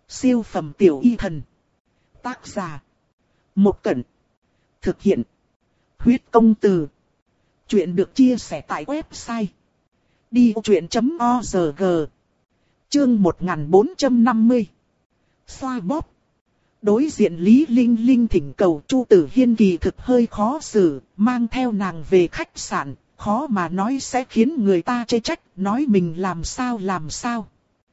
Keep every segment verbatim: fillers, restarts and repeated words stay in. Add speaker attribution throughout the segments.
Speaker 1: Siêu phẩm tiểu y thần. Tác giả. Một Cẩn. Thực hiện. Huyết công từ. Chuyện được chia sẻ tại website đi vô chuyện chấm org. Chương một nghìn bốn trăm năm mươi. Xoa bóp. Đối diện Lý Linh Linh thỉnh cầu Chu Tử Hiên kỳ thực hơi khó xử, mang theo nàng về khách sạn, khó mà nói sẽ khiến người ta chê trách, nói mình làm sao làm sao.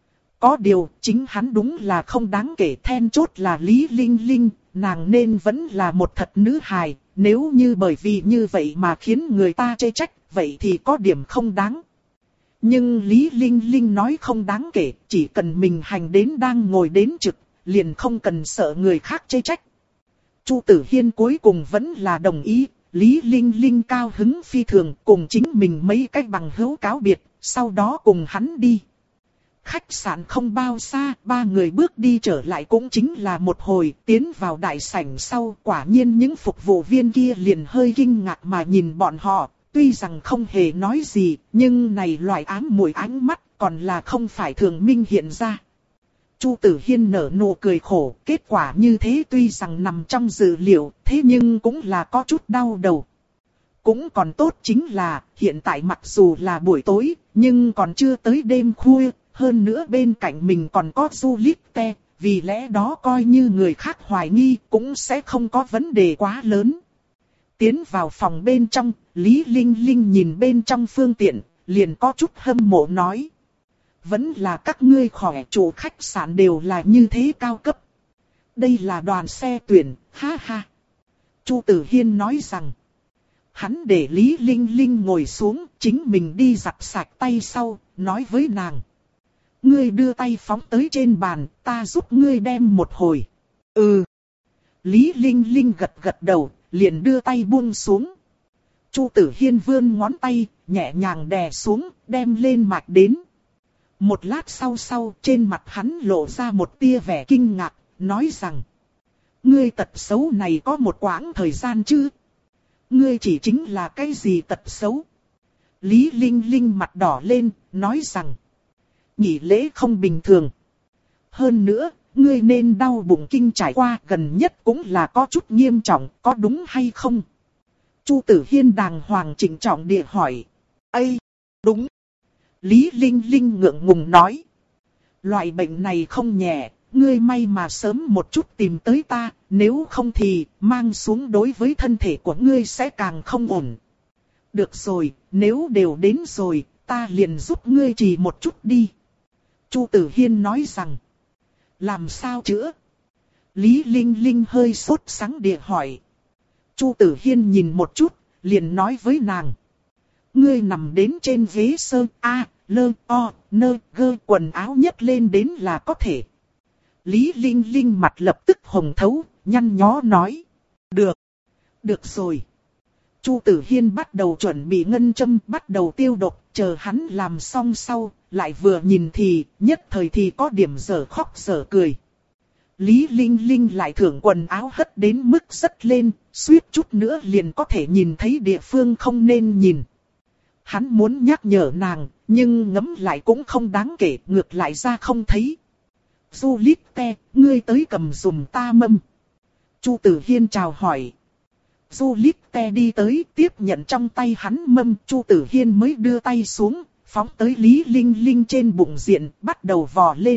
Speaker 1: Có điều, chính hắn đúng là không đáng kể, then chốt là Lý Linh Linh, nàng nên vẫn là một thật nữ hài, nếu như bởi vì như vậy mà khiến người ta chê trách, vậy thì có điểm không đáng. Nhưng Lý Linh Linh nói không đáng kể, chỉ cần mình hành đến đang ngồi đến trực, liền không cần sợ người khác chê trách. Chu Tử Hiên cuối cùng vẫn là đồng ý, Lý Linh Linh cao hứng phi thường cùng chính mình mấy cách bằng hữu cáo biệt, sau đó cùng hắn đi. Khách sạn không bao xa, ba người bước đi trở lại cũng chính là một hồi, tiến vào đại sảnh sau, quả nhiên những phục vụ viên kia liền hơi kinh ngạc mà nhìn bọn họ, tuy rằng không hề nói gì, nhưng này loại ám muội ánh mắt còn là không phải thường minh hiện ra. Chu Tử Hiên nở nụ cười khổ, kết quả như thế tuy rằng nằm trong dự liệu, thế nhưng cũng là có chút đau đầu. Cũng còn tốt chính là, hiện tại mặc dù là buổi tối, nhưng còn chưa tới đêm khuya. Hơn nữa bên cạnh mình còn có Du Lít Te, vì lẽ đó coi như người khác hoài nghi cũng sẽ không có vấn đề quá lớn. Tiến vào phòng bên trong, Lý Linh Linh nhìn bên trong phương tiện, liền có chút hâm mộ nói. Vẫn là các ngươi khỏe, chủ khách sạn đều là như thế cao cấp. Đây là đoàn xe tuyển, ha ha. Chu Tử Hiên nói rằng. Hắn để Lý Linh Linh ngồi xuống, chính mình đi giặt sạch tay sau, nói với nàng. Ngươi đưa tay phóng tới trên bàn, ta giúp ngươi đem một hồi. Ừ. Lý Linh Linh gật gật đầu, liền đưa tay buông xuống. Chu Tử Hiên vươn ngón tay, nhẹ nhàng đè xuống, đem lên mạch đến. Một lát sau sau, trên mặt hắn lộ ra một tia vẻ kinh ngạc, nói rằng. Ngươi tật xấu này có một quãng thời gian chứ? Ngươi chỉ chính là cái gì tật xấu? Lý Linh Linh mặt đỏ lên, nói rằng. Nghỉ lễ không bình thường. Hơn nữa, ngươi nên đau bụng kinh trải qua, gần nhất cũng là có chút nghiêm trọng, có đúng hay không? Chu Tử Hiên đàng hoàng chỉnh trọng địa hỏi. Ây, đúng. Lý Linh Linh ngượng ngùng nói. Loại bệnh này không nhẹ, ngươi may mà sớm một chút tìm tới ta, nếu không thì mang xuống đối với thân thể của ngươi sẽ càng không ổn. Được rồi, nếu đều đến rồi, ta liền giúp ngươi trì một chút đi. Chu Tử Hiên nói rằng. Làm sao chữa? Lý Linh Linh hơi sốt sắng địa hỏi. Chu Tử Hiên nhìn một chút, liền nói với nàng. Ngươi nằm đến trên ghế sơ A, lơ, o, nơ, gơ quần áo nhấc lên đến là có thể. Lý Linh Linh mặt lập tức hồng thấu, nhăn nhó nói. Được. Được rồi. Chu Tử Hiên bắt đầu chuẩn bị ngân châm, bắt đầu tiêu độc, chờ hắn làm xong sau, lại vừa nhìn thì, nhất thời thì có điểm dở khóc dở cười. Lý Linh Linh lại thưởng quần áo hất đến mức rất lên, suýt chút nữa liền có thể nhìn thấy địa phương không nên nhìn. Hắn muốn nhắc nhở nàng, nhưng ngẫm lại cũng không đáng kể, ngược lại ra không thấy. Du Lít Te, ngươi tới cầm dùm ta mâm. Chu Tử Hiên chào hỏi. Du Lít Te đi tới, tiếp nhận trong tay hắn mâm, Chu Tử Hiên mới đưa tay xuống, phóng tới Lý Linh Linh trên bụng diện, bắt đầu vò lên.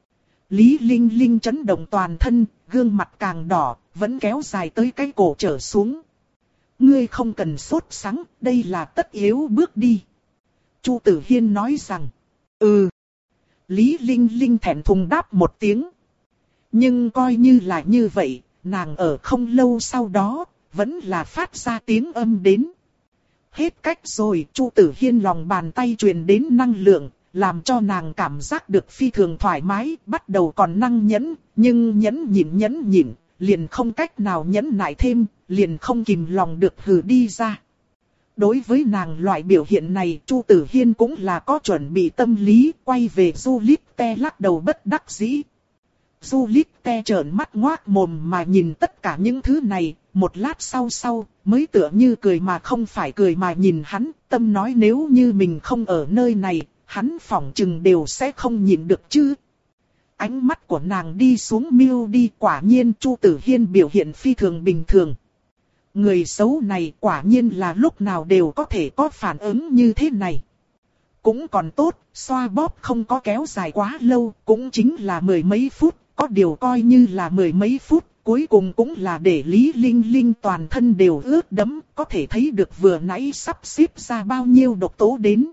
Speaker 1: Lý Linh Linh chấn động toàn thân, gương mặt càng đỏ, vẫn kéo dài tới cái cổ trở xuống. Ngươi không cần sốt sắng, đây là tất yếu bước đi. Chu Tử Hiên nói rằng. Ừ. Lý Linh Linh thẹn thùng đáp một tiếng. Nhưng coi như là như vậy, nàng ở không lâu sau đó, vẫn là phát ra tiếng âm đến. Hết cách rồi, Chu Tử Hiên lòng bàn tay truyền đến năng lượng, làm cho nàng cảm giác được phi thường thoải mái, bắt đầu còn năng nhẫn, nhưng nhẫn nhịn nhẫn nhịn, liền không cách nào nhẫn nại thêm, liền không kìm lòng được hừ đi ra. Đối với nàng loại biểu hiện này, Chu Tử Hiên cũng là có chuẩn bị tâm lý, quay về Du Lít Te lắc đầu bất đắc dĩ. Du Lít Te trợn mắt ngoác mồm mà nhìn tất cả những thứ này, một lát sau sau, mới tựa như cười mà không phải cười mà nhìn hắn, tâm nói nếu như mình không ở nơi này, hắn phỏng chừng đều sẽ không nhịn được chứ. Ánh mắt của nàng đi xuống miêu đi, quả nhiên Chu Tử Hiên biểu hiện phi thường bình thường. Người xấu này quả nhiên là lúc nào đều có thể có phản ứng như thế này. Cũng còn tốt, xoa bóp không có kéo dài quá lâu, cũng chính là mười mấy phút, có điều coi như là mười mấy phút, cuối cùng cũng là để Lý Linh Linh toàn thân đều ướt đẫm, có thể thấy được vừa nãy sắp xếp ra bao nhiêu độc tố đến.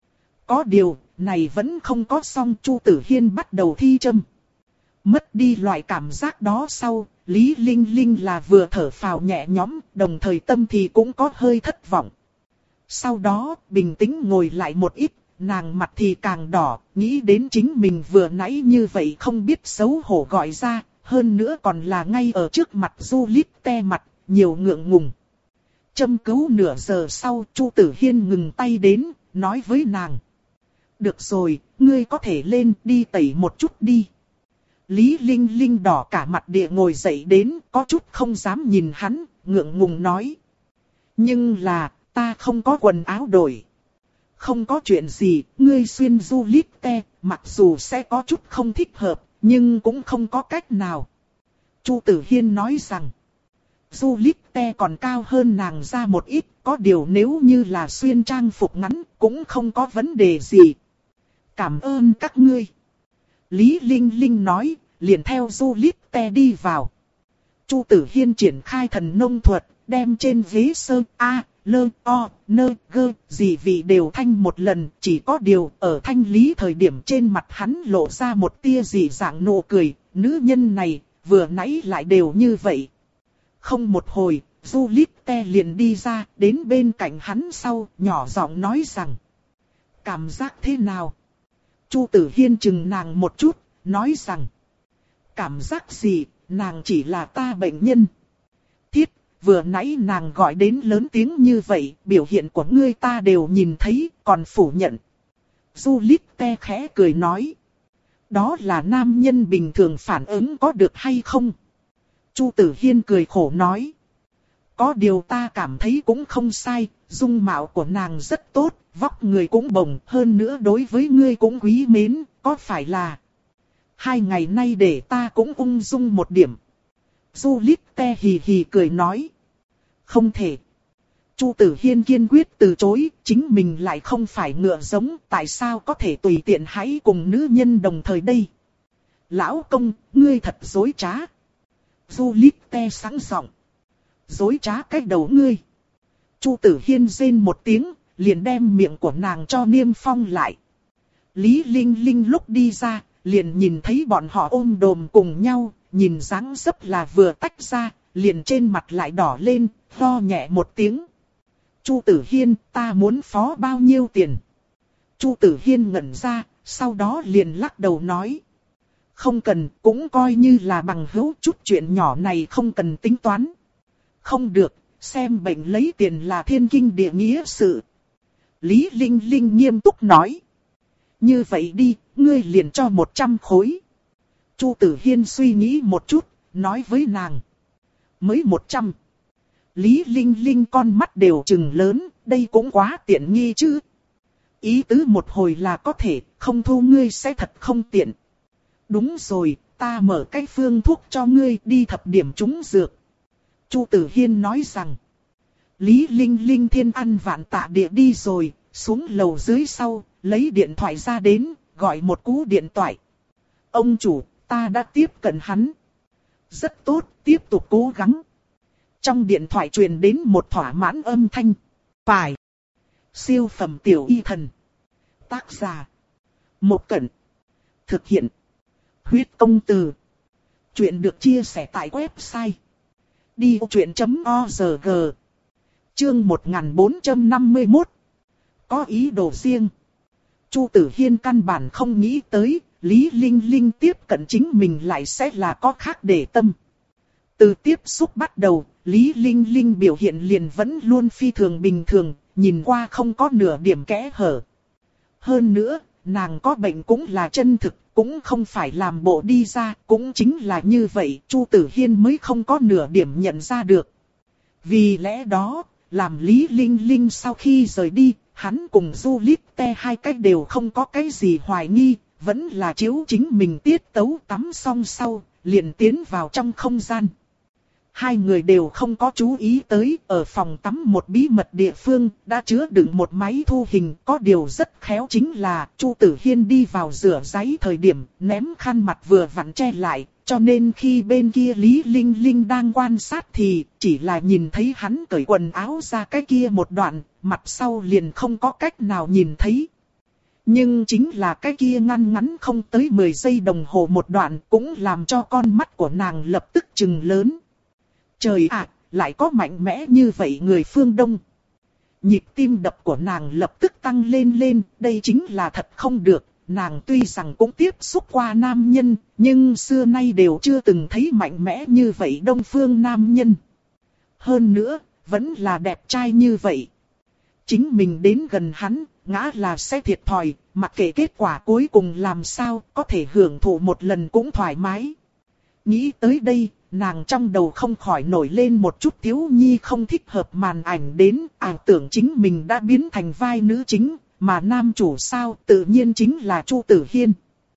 Speaker 1: Có điều, này vẫn không có xong, Chu Tử Hiên bắt đầu thi châm. Mất đi loại cảm giác đó sau, Lý Linh Linh là vừa thở phào nhẹ nhõm, đồng thời tâm thì cũng có hơi thất vọng. Sau đó, bình tĩnh ngồi lại một ít, nàng mặt thì càng đỏ, nghĩ đến chính mình vừa nãy như vậy không biết xấu hổ gọi ra, hơn nữa còn là ngay ở trước mặt Du Lít te mặt, nhiều ngượng ngùng. Châm cứu nửa giờ sau, Chu Tử Hiên ngừng tay đến, nói với nàng. Được rồi, ngươi có thể lên đi tẩy một chút đi. Lý Linh Linh đỏ cả mặt địa ngồi dậy đến, có chút không dám nhìn hắn, ngượng ngùng nói. Nhưng là, ta không có quần áo đổi. Không có chuyện gì, ngươi xuyên Du Lít te, mặc dù sẽ có chút không thích hợp, nhưng cũng không có cách nào. Chu Tử Hiên nói rằng, Du Lít te còn cao hơn nàng ra một ít, có điều nếu như là xuyên trang phục ngắn, cũng không có vấn đề gì. Cảm ơn các ngươi. Lý Linh Linh nói, liền theo Du Lít te đi vào. Chu Tử Hiên triển khai thần nông thuật, đem trên ghế sơ A, lơ, o, nơ, gơ, gì vị đều thanh một lần, chỉ có điều ở thanh lý thời điểm trên mặt hắn lộ ra một tia dị dạng nụ cười, nữ nhân này, vừa nãy lại đều như vậy. Không một hồi, Du Lít te liền đi ra, đến bên cạnh hắn sau, nhỏ giọng nói rằng. Cảm giác thế nào? Chu Tử Hiên chừng nàng một chút, nói rằng. Cảm giác gì, nàng chỉ là ta bệnh nhân. Thiết, vừa nãy nàng gọi đến lớn tiếng như vậy, biểu hiện của ngươi ta đều nhìn thấy, còn phủ nhận. Du Lít te khẽ cười nói. Đó là nam nhân bình thường phản ứng có được hay không? Chu Tử Hiên cười khổ nói. Có điều ta cảm thấy cũng không sai, dung mạo của nàng rất tốt, vóc người cũng bồng, hơn nữa đối với ngươi cũng quý mến, có phải là... Hai ngày nay để ta cũng ung dung một điểm. Du Lít te hì hì cười nói. Không thể. Chu Tử Hiên kiên quyết từ chối, chính mình lại không phải ngựa giống, tại sao có thể tùy tiện hãy cùng nữ nhân đồng thời đây. Lão công, ngươi thật dối trá. Du Lít te sẵn giọng. Dối trá cách đầu ngươi. Chu Tử Hiên rên một tiếng, liền đem miệng của nàng cho niêm phong lại. Lý Linh Linh lúc đi ra, liền nhìn thấy bọn họ ôm đồm cùng nhau, nhìn dáng dấp là vừa tách ra, liền trên mặt lại đỏ lên, lo nhẹ một tiếng. Chu Tử Hiên, ta muốn phó bao nhiêu tiền? Chu Tử Hiên ngẩn ra, sau đó liền lắc đầu nói. Không cần, cũng coi như là bằng hữu, chút chuyện nhỏ này không cần tính toán. Không được, xem bệnh lấy tiền là thiên kinh địa nghĩa sự. Lý Linh Linh nghiêm túc nói. Như vậy đi, ngươi liền cho một trăm khối. Chu Tử Hiên suy nghĩ một chút, nói với nàng. Mới một trăm. Lý Linh Linh con mắt đều trừng lớn, đây cũng quá tiện nghi chứ. Ý tứ một hồi là có thể, không thu ngươi sẽ thật không tiện. Đúng rồi, ta mở cái phương thuốc cho ngươi đi thập điểm trúng dược. Chu Tử Hiên nói rằng. Lý Linh Linh thiên ăn vạn tạ địa đi rồi, xuống lầu dưới sau, lấy điện thoại ra đến, gọi một cú điện thoại. Ông chủ, ta đã tiếp cận hắn. Rất tốt, tiếp tục cố gắng. Trong điện thoại truyền đến một thỏa mãn âm thanh. Phải. Siêu phẩm tiểu y thần. Tác giả. Một Cẩn. Thực hiện. Huyết công từ. Chuyện được chia sẻ tại website. đi ô chuyện chấm org. Chương một nghìn bốn trăm năm mươi mốt. Có ý đồ riêng. Chu Tử Hiên căn bản không nghĩ tới, Lý Linh Linh tiếp cận chính mình lại sẽ là có khác để tâm. Từ tiếp xúc bắt đầu, Lý Linh Linh biểu hiện liền vẫn luôn phi thường bình thường, nhìn qua không có nửa điểm kẽ hở. Hơn nữa, nàng có bệnh cũng là chân thực, cũng không phải làm bộ đi ra, cũng chính là như vậy, Chu Tử Hiên mới không có nửa điểm nhận ra được. Vì lẽ đó, làm Lý Linh Linh sau khi rời đi, hắn cùng Du Lít te hai cách đều không có cái gì hoài nghi, vẫn là chiếu chính mình tiết tấu tắm xong sau, liền tiến vào trong không gian. Hai người đều không có chú ý tới, ở phòng tắm một bí mật địa phương, đã chứa đựng một máy thu hình. Có điều rất khéo chính là, Chu Tử Hiên đi vào rửa ráy thời điểm, ném khăn mặt vừa vặn che lại, cho nên khi bên kia Lý Linh Linh đang quan sát thì, chỉ là nhìn thấy hắn cởi quần áo ra cái kia một đoạn, mặt sau liền không có cách nào nhìn thấy. Nhưng chính là cái kia ngăn ngắn không tới mười giây đồng hồ một đoạn, cũng làm cho con mắt của nàng lập tức trừng lớn. Trời ạ, lại có mạnh mẽ như vậy người phương Đông. Nhịp tim đập của nàng lập tức tăng lên lên, đây chính là thật không được. Nàng tuy rằng cũng tiếp xúc qua nam nhân, nhưng xưa nay đều chưa từng thấy mạnh mẽ như vậy đông phương nam nhân. Hơn nữa, vẫn là đẹp trai như vậy. Chính mình đến gần hắn, ngã là sẽ thiệt thòi, mặc kệ kết quả cuối cùng làm sao, có thể hưởng thụ một lần cũng thoải mái. Nghĩ tới đây, nàng trong đầu không khỏi nổi lên một chút thiếu nhi không thích hợp màn ảnh đến, ảo tưởng chính mình đã biến thành vai nữ chính, mà nam chủ sao tự nhiên chính là Chu Tử Hiên.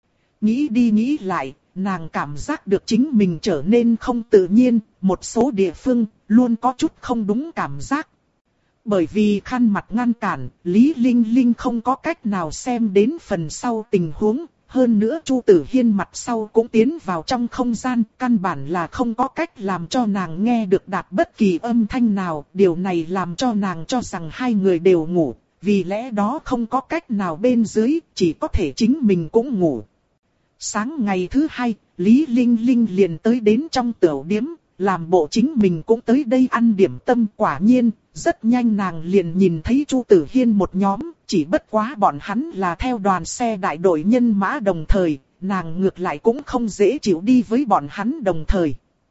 Speaker 1: Nghĩ đi nghĩ lại, nàng cảm giác được chính mình trở nên không tự nhiên, một số địa phương luôn có chút không đúng cảm giác. Bởi vì khăn mặt ngăn cản, Lý Linh Linh không có cách nào xem đến phần sau tình huống. Hơn nữa Chu Tử Hiên mặt sau cũng tiến vào trong không gian, căn bản là không có cách làm cho nàng nghe được đạt bất kỳ âm thanh nào. Điều này làm cho nàng cho rằng hai người đều ngủ, vì lẽ đó không có cách nào bên dưới, chỉ có thể chính mình cũng ngủ. Sáng ngày thứ hai, Lý Linh Linh liền tới đến trong tiểu điếm, làm bộ chính mình cũng tới đây ăn điểm tâm. Quả nhiên, rất nhanh nàng liền nhìn thấy Chu Tử Hiên một nhóm, chỉ bất quá bọn hắn là theo đoàn xe đại đội nhân mã đồng thời, nàng ngược lại cũng không dễ chịu đi với bọn hắn đồng thời.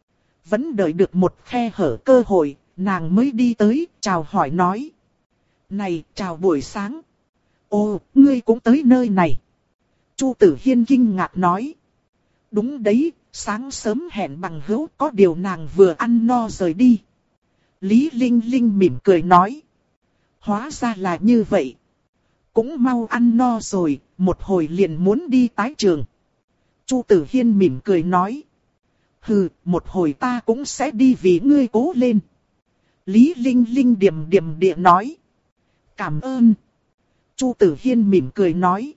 Speaker 1: Vẫn đợi được một khe hở cơ hội, nàng mới đi tới, chào hỏi nói. Này, chào buổi sáng. Ồ, ngươi cũng tới nơi này. Chu Tử Hiên kinh ngạc nói. Đúng đấy, sáng sớm hẹn bằng hữu, có điều nàng vừa ăn no rời đi. Lý Linh Linh mỉm cười nói. Hóa ra là như vậy. Cũng mau ăn no rồi, một hồi liền muốn đi tái trường. Chu Tử Hiên mỉm cười nói. Hừ, một hồi ta cũng sẽ đi vì ngươi cố lên. Lý Linh Linh điềm điềm địa nói. Cảm ơn. Chu Tử Hiên mỉm cười nói.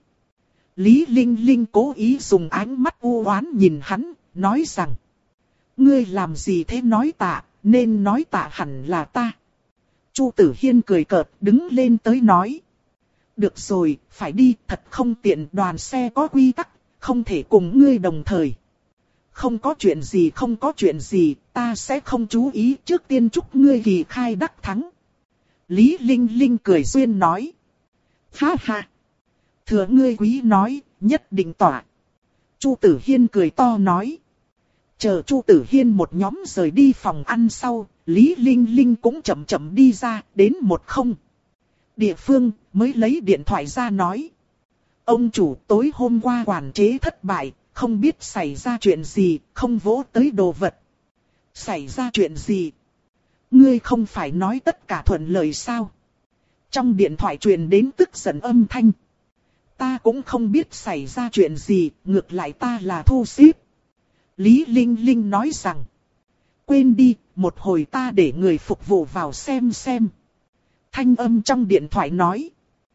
Speaker 1: Lý Linh Linh cố ý dùng ánh mắt u oán nhìn hắn, nói rằng. Ngươi làm gì thế nói tạ, nên nói tạ hẳn là ta. Chu Tử Hiên cười cợt đứng lên tới nói. Được rồi, phải đi, thật không tiện, đoàn xe có quy tắc, không thể cùng ngươi đồng thời. Không có chuyện gì không có chuyện gì, ta sẽ không chú ý, trước tiên chúc ngươi kỳ khai đắc thắng. Lý Linh Linh cười duyên nói. Ha ha. Thừa ngươi quý nói, nhất định tỏa. Chu Tử Hiên cười to nói. Chờ Chu Tử Hiên một nhóm rời đi phòng ăn sau, Lý Linh Linh cũng chậm chậm đi ra, đến một không. Địa phương, mới lấy điện thoại ra nói. Ông chủ, tối hôm qua quản chế thất bại, không biết xảy ra chuyện gì, không vỗ tới đồ vật. Xảy ra chuyện gì? Ngươi không phải nói tất cả thuận lợi sao? Trong điện thoại truyền đến tức giận âm thanh. Ta cũng không biết xảy ra chuyện gì, ngược lại ta là thu xếp. Lý Linh Linh nói rằng. Quên đi, một hồi ta để người phục vụ vào xem xem. Thanh âm trong điện thoại nói.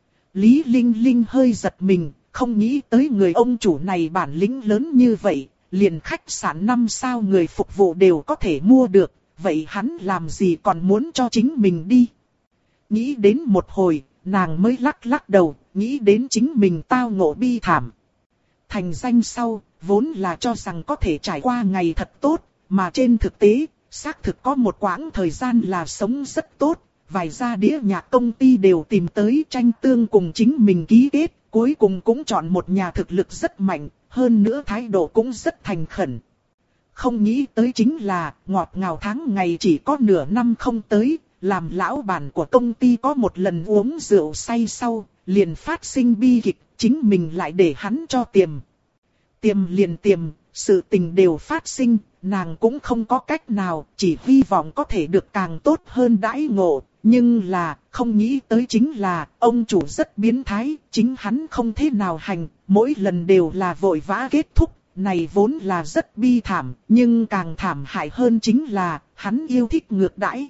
Speaker 1: Lý Linh Linh hơi giật mình, không nghĩ tới người ông chủ này bản lĩnh lớn như vậy, liền khách sạn năm sao người phục vụ đều có thể mua được, vậy hắn làm gì còn muốn cho chính mình đi. Nghĩ đến một hồi, nàng mới lắc lắc đầu, nghĩ đến chính mình tao ngộ bi thảm. Thành danh sau, vốn là cho rằng có thể trải qua ngày thật tốt, mà trên thực tế, xác thực có một quãng thời gian là sống rất tốt. Vài gia đĩa nhạc công ty đều tìm tới tranh tương cùng chính mình ký kết, cuối cùng cũng chọn một nhà thực lực rất mạnh, hơn nữa thái độ cũng rất thành khẩn. Không nghĩ tới chính là, ngọt ngào tháng ngày chỉ có nửa năm không tới, làm lão bản của công ty có một lần uống rượu say sau, liền phát sinh bi kịch, chính mình lại để hắn cho tiềm. Tiềm liền tiềm, sự tình đều phát sinh, nàng cũng không có cách nào, chỉ hy vọng có thể được càng tốt hơn đãi ngộ. Nhưng là, không nghĩ tới chính là, ông chủ rất biến thái, chính hắn không thế nào hành, mỗi lần đều là vội vã kết thúc, này vốn là rất bi thảm, nhưng càng thảm hại hơn chính là, hắn yêu thích ngược đãi.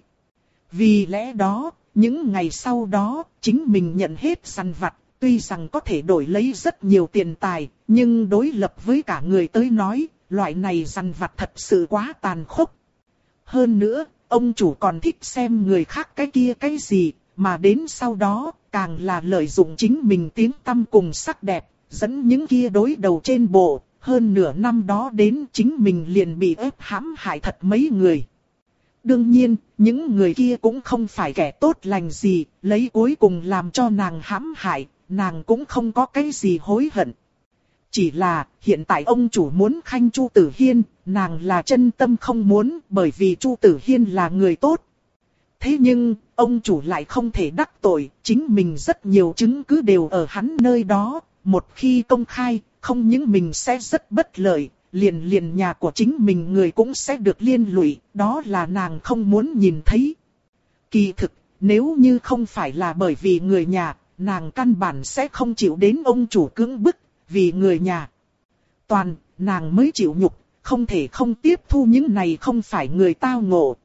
Speaker 1: Vì lẽ đó, những ngày sau đó, chính mình nhận hết săn vặt, tuy rằng có thể đổi lấy rất nhiều tiền tài, nhưng đối lập với cả người tới nói, loại này săn vặt thật sự quá tàn khốc. Hơn nữa, ông chủ còn thích xem người khác cái kia cái gì, mà đến sau đó, càng là lợi dụng chính mình tiếng tăm cùng sắc đẹp, dẫn những kia đối đầu trên bộ. Hơn nửa năm đó đến chính mình liền bị ép hãm hại thật mấy người. Đương nhiên, những người kia cũng không phải kẻ tốt lành gì, lấy cuối cùng làm cho nàng hãm hại, nàng cũng không có cái gì hối hận. Chỉ là, hiện tại ông chủ muốn khanh Chu Tử Hiên, nàng là chân tâm không muốn, bởi vì Chu Tử Hiên là người tốt. Thế nhưng, ông chủ lại không thể đắc tội, chính mình rất nhiều chứng cứ đều ở hắn nơi đó, một khi công khai, không những mình sẽ rất bất lợi, liền liền nhà của chính mình người cũng sẽ được liên lụy, đó là nàng không muốn nhìn thấy. Kỳ thực, nếu như không phải là bởi vì người nhà, nàng căn bản sẽ không chịu đến ông chủ cưỡng bức, vì người nhà. Toàn, nàng mới chịu nhục, không thể không tiếp thu những này không phải người tao ngộ.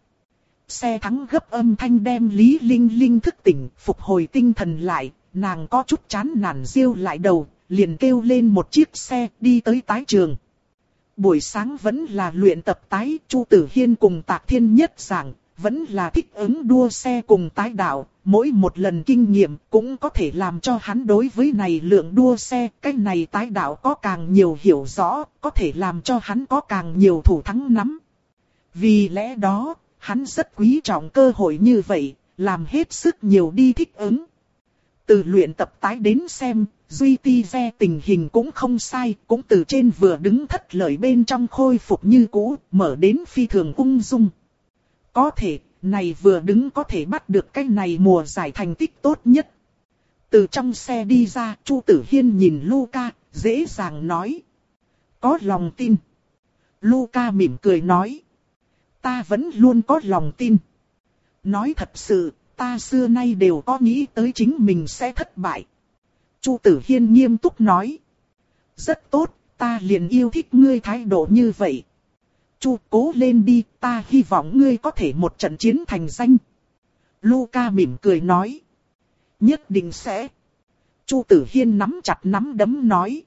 Speaker 1: Xe thắng gấp âm thanh đem Lý Linh Linh thức tỉnh, phục hồi tinh thần lại, nàng có chút chán nản riêu lại đầu, liền kêu lên một chiếc xe đi tới tái trường. Buổi sáng vẫn là luyện tập tái, Chu Tử Hiên cùng Tạc Thiên Nhất giảng, vẫn là thích ứng đua xe cùng tái đạo, mỗi một lần kinh nghiệm cũng có thể làm cho hắn đối với này lượng đua xe, cái này tái đạo có càng nhiều hiểu rõ, có thể làm cho hắn có càng nhiều thủ thắng nắm. Vì lẽ đó, hắn rất quý trọng cơ hội như vậy, làm hết sức nhiều đi thích ứng. Từ luyện tập tái đến xem, Duy Ti Ve tình hình cũng không sai, cũng từ trên vừa đứng thất lợi bên trong khôi phục như cũ, mở đến phi thường ung dung. Có thể, này vừa đứng có thể bắt được cái này mùa giải thành tích tốt nhất. Từ trong xe đi ra, Chu Tử Hiên nhìn Luca, dễ dàng nói. Có lòng tin. Luca mỉm cười nói. Ta vẫn luôn có lòng tin. Nói thật sự, ta xưa nay đều có nghĩ tới chính mình sẽ thất bại. Chu Tử Hiên nghiêm túc nói. Rất tốt, ta liền yêu thích ngươi thái độ như vậy. Chu, cố lên đi, ta hy vọng ngươi có thể một trận chiến thành danh. Luca mỉm cười nói. Nhất định sẽ. Chu Tử Hiên nắm chặt nắm đấm nói.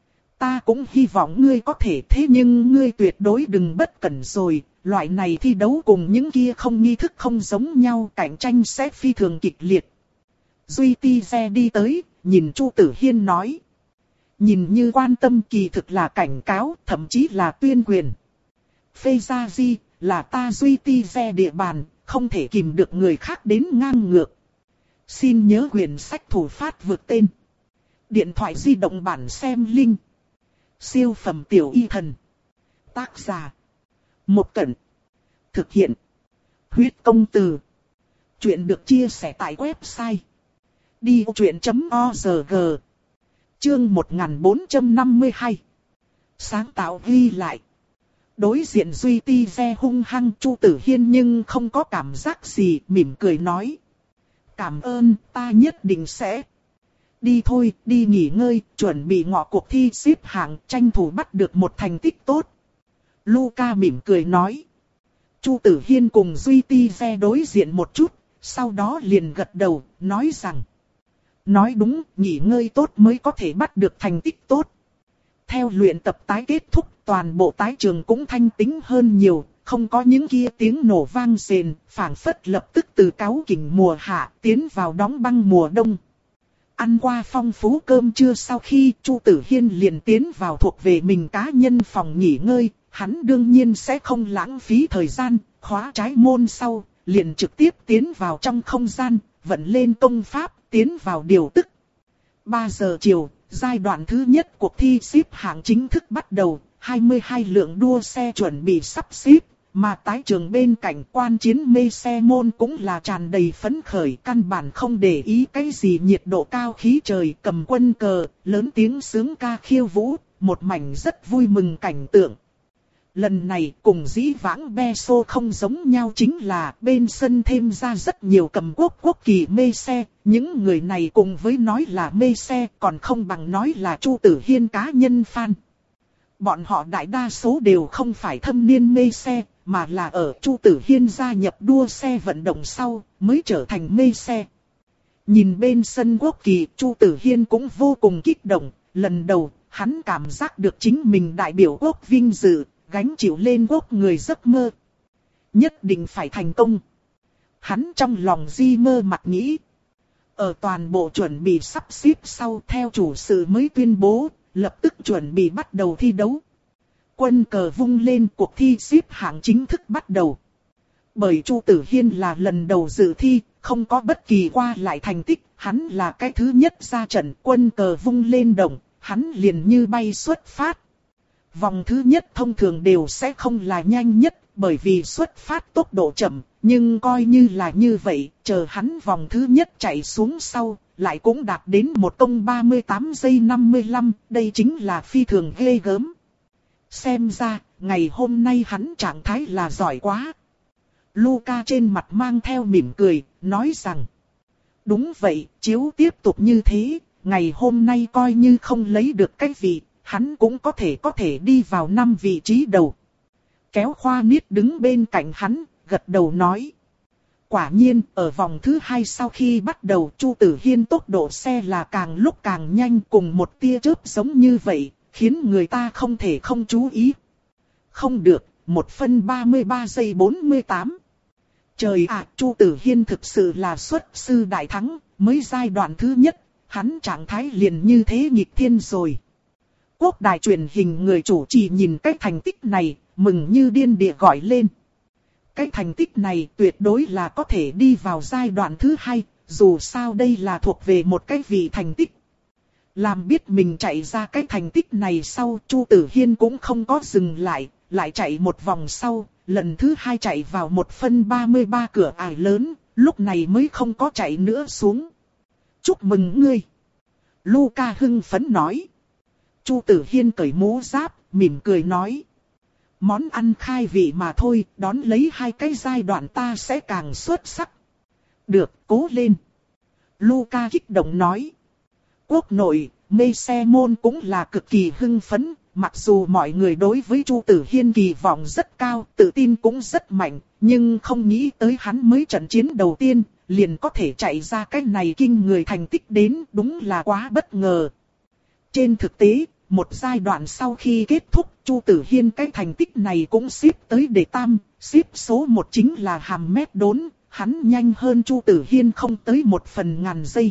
Speaker 1: Ta cũng hy vọng ngươi có thể, thế nhưng ngươi tuyệt đối đừng bất cẩn rồi. Loại này thi đấu cùng những kia không nghi thức không giống nhau, cạnh tranh sẽ phi thường kịch liệt. Duy Ti Ve đi tới, nhìn Chu Tử Hiên nói. Nhìn như quan tâm, kỳ thực là cảnh cáo, thậm chí là tuyên quyền. Phê Gia Di, là ta Duy Ti Ve địa bàn, không thể kìm được người khác đến ngang ngược. Xin nhớ quyển sách thủ phát vượt tên. Điện thoại di động bản xem link. Siêu phẩm tiểu y thần. Tác giả. Một Cẩn. Thực hiện. Huyết công từ. Chuyện được chia sẻ tại website. đi vô chuyện chấm org. Chương một nghìn bốn trăm năm mươi hai. Sáng tạo ghi lại. Đối diện Duy Ti Ve hung hăng, Chu Tử Hiên nhưng không có cảm giác gì, mỉm cười nói. Cảm ơn, ta nhất định sẽ. Đi thôi, đi nghỉ ngơi, chuẩn bị ngọ cuộc thi xếp hạng, tranh thủ bắt được một thành tích tốt. Luca mỉm cười nói. Chu Tử Hiên cùng Duy Ti Ve đối diện một chút, sau đó liền gật đầu, nói rằng. Nói đúng, nghỉ ngơi tốt mới có thể bắt được thành tích tốt. Theo luyện tập tái kết thúc, toàn bộ tái trường cũng thanh tĩnh hơn nhiều, không có những kia tiếng nổ vang rền, phảng phất lập tức từ cáu kỉnh mùa hạ tiến vào đóng băng mùa đông. Ăn qua phong phú cơm trưa sau khi Chu Tử Hiên liền tiến vào thuộc về mình cá nhân phòng nghỉ ngơi, hắn đương nhiên sẽ không lãng phí thời gian, khóa trái môn sau, liền trực tiếp tiến vào trong không gian, vận lên công pháp, tiến vào điều tức. ba giờ chiều, giai đoạn thứ nhất cuộc thi xếp hạng chính thức bắt đầu, hai mươi hai lượng đua xe chuẩn bị sắp xếp, mà tái trường bên cạnh quan chiến mê xe môn cũng là tràn đầy phấn khởi, căn bản không để ý cái gì nhiệt độ cao khí trời, cầm quân cờ, lớn tiếng sướng ca khiêu vũ, một mảnh rất vui mừng cảnh tượng. Lần này cùng dĩ vãng Beso không giống nhau chính là bên sân thêm ra rất nhiều cầm quốc quốc kỳ mê xe. Những người này cùng với nói là mê xe còn không bằng nói là Chu Tử Hiên cá nhân fan. Bọn họ đại đa số đều không phải thâm niên mê xe, mà là ở Chu Tử Hiên gia nhập đua xe vận động sau mới trở thành mê xe. Nhìn bên sân quốc kỳ, Chu Tử Hiên cũng vô cùng kích động. Lần đầu, hắn cảm giác được chính mình đại biểu quốc vinh dự, gánh chịu lên quốc người giấc mơ. Nhất định phải thành công. Hắn trong lòng di mơ mặt nghĩ. Ở toàn bộ chuẩn bị sắp xếp sau theo chủ sự mới tuyên bố, lập tức chuẩn bị bắt đầu thi đấu. Quân cờ vung lên, cuộc thi xếp hạng chính thức bắt đầu. Bởi Chu Tử Hiên là lần đầu dự thi, không có bất kỳ qua lại thành tích, hắn là cái thứ nhất ra trận, quân cờ vung lên động, hắn liền như bay xuất phát. Vòng thứ nhất thông thường đều sẽ không là nhanh nhất, bởi vì xuất phát tốc độ chậm, nhưng coi như là như vậy, chờ hắn vòng thứ nhất chạy xuống sau, lại cũng đạt đến một công ba mươi tám giây năm mươi lăm, đây chính là phi thường ghê gớm. Xem ra, ngày hôm nay hắn trạng thái là giỏi quá. Luca trên mặt mang theo mỉm cười, nói rằng. Đúng vậy, chiếu tiếp tục như thế, ngày hôm nay coi như không lấy được cái vị, hắn cũng có thể có thể đi vào năm vị trí đầu. Kéo Khoa Niết đứng bên cạnh hắn, gật đầu nói. Quả nhiên, ở vòng thứ hai sau khi bắt đầu Chu Tử Hiên tốc độ xe là càng lúc càng nhanh cùng một tia chớp giống như vậy, khiến người ta không thể không chú ý. Không được, một phân ba mươi ba giây bốn mươi tám. Trời ạ, Chu Tử Hiên thực sự là xuất sư đại thắng, mới giai đoạn thứ nhất, hắn trạng thái liền như thế nghịch thiên rồi. Quốc đài truyền hình người chủ trì nhìn cái thành tích này, mừng như điên địa gọi lên. Cái thành tích này tuyệt đối là có thể đi vào giai đoạn thứ hai, dù sao đây là thuộc về một cái vị thành tích. Làm biết mình chạy ra cái thành tích này sau, Chu Tử Hiên cũng không có dừng lại, lại chạy một vòng sau, lần thứ hai chạy vào một phân ba mươi ba cửa ải lớn, lúc này mới không có chạy nữa xuống. Chúc mừng ngươi! Luca hưng phấn nói. Chu Tử Hiên cởi mũ giáp, mỉm cười nói. Món ăn khai vị mà thôi, đón lấy hai cái giai đoạn ta sẽ càng xuất sắc. Được, cố lên. Luca kích động nói. Quốc nội, mê xe môn cũng là cực kỳ hưng phấn, mặc dù mọi người đối với Chu Tử Hiên kỳ vọng rất cao, tự tin cũng rất mạnh, nhưng không nghĩ tới hắn mới trận chiến đầu tiên, liền có thể chạy ra cái này kinh người thành tích đến, đúng là quá bất ngờ. Trên thực tế, một giai đoạn sau khi kết thúc, Chu Tử Hiên cái thành tích này cũng xếp tới đệ tam, xếp số một chính là hàm mét đốn, hắn nhanh hơn Chu Tử Hiên không tới một phần ngàn giây.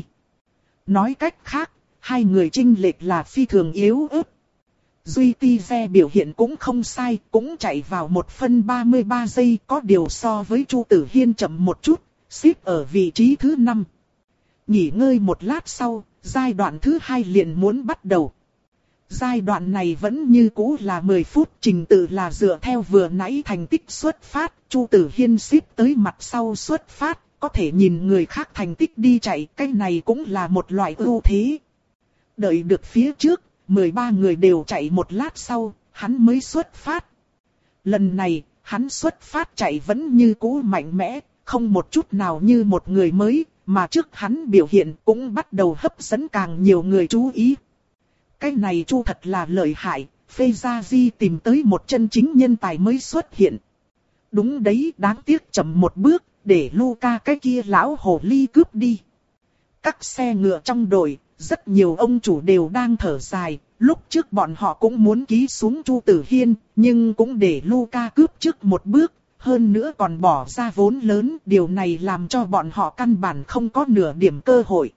Speaker 1: Nói cách khác, hai người chênh lệch là phi thường yếu ớt. Duy Ti Xe biểu hiện cũng không sai, cũng chạy vào một phân ba mươi ba giây, có điều so với Chu Tử Hiên chậm một chút, xếp ở vị trí thứ năm. Nghỉ ngơi một lát sau, giai đoạn thứ hai liền muốn bắt đầu. Giai đoạn này vẫn như cũ là mười phút, trình tự là dựa theo vừa nãy thành tích xuất phát, Chu Tử Hiên xếp tới mặt sau xuất phát, có thể nhìn người khác thành tích đi chạy, cái này cũng là một loại ưu thế. Đợi được phía trước, mười ba người đều chạy một lát sau, hắn mới xuất phát. Lần này, hắn xuất phát chạy vẫn như cũ mạnh mẽ, không một chút nào như một người mới, mà trước hắn biểu hiện cũng bắt đầu hấp dẫn càng nhiều người chú ý. Cái này Chu thật là lợi hại, Phê Gia Di tìm tới một chân chính nhân tài mới xuất hiện. Đúng đấy, đáng tiếc chậm một bước, để Luca cái kia lão hồ ly cướp đi. Các xe ngựa trong đội, rất nhiều ông chủ đều đang thở dài, lúc trước bọn họ cũng muốn ký xuống Chu Tử Hiên, nhưng cũng để Luca cướp trước một bước, hơn nữa còn bỏ ra vốn lớn, điều này làm cho bọn họ căn bản không có nửa điểm cơ hội.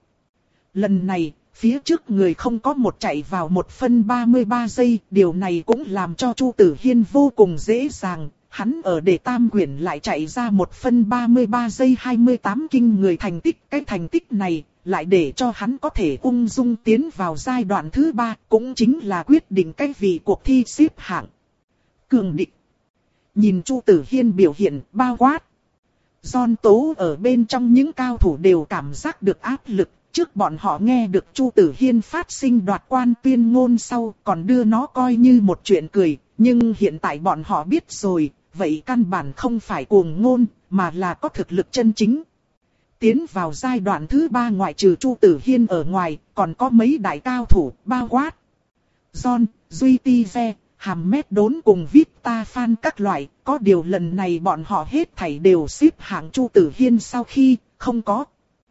Speaker 1: Lần này, phía trước người không có một chạy vào một phân ba mươi ba giây, điều này cũng làm cho Chu Tử Hiên vô cùng dễ dàng. Hắn ở đệ tam quyển lại chạy ra một phân ba mươi ba giây hai mươi tám kinh người thành tích. Cái thành tích này lại để cho hắn có thể ung dung tiến vào giai đoạn thứ ba, cũng chính là quyết định cái vị cuộc thi xếp hạng. Cường địch. Nhìn Chu Tử Hiên biểu hiện bao quát. Giòn Tố ở bên trong những cao thủ đều cảm giác được áp lực. trước bọn họ nghe được Chu Tử Hiên phát sinh đoạt quan tuyên ngôn sau còn đưa nó coi như một chuyện cười, nhưng hiện tại bọn họ biết rồi, vậy căn bản không phải cuồng ngôn, mà là có thực lực chân chính. Tiến vào giai đoạn thứ ba ngoại trừ Chu Tử Hiên ở ngoài, còn có mấy đại cao thủ, bao quát John, Duy Ti Ve, Hàm Mét Đốn cùng Vita Phan các loại, có điều lần này bọn họ hết thảy đều xếp hạng Chu Tử Hiên sau khi không có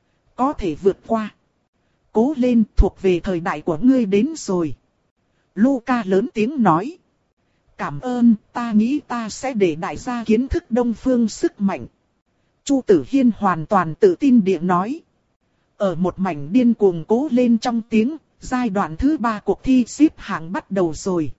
Speaker 1: có thể vượt qua. Cố lên, thuộc về thời đại của ngươi đến rồi. Luca lớn tiếng nói. Cảm ơn, ta nghĩ ta sẽ để đại gia kiến thức đông phương sức mạnh. Chu Tử Hiên hoàn toàn tự tin địa nói. Ở một mảnh điên cuồng cố lên trong tiếng, giai đoạn thứ ba cuộc thi xếp hạng bắt đầu rồi.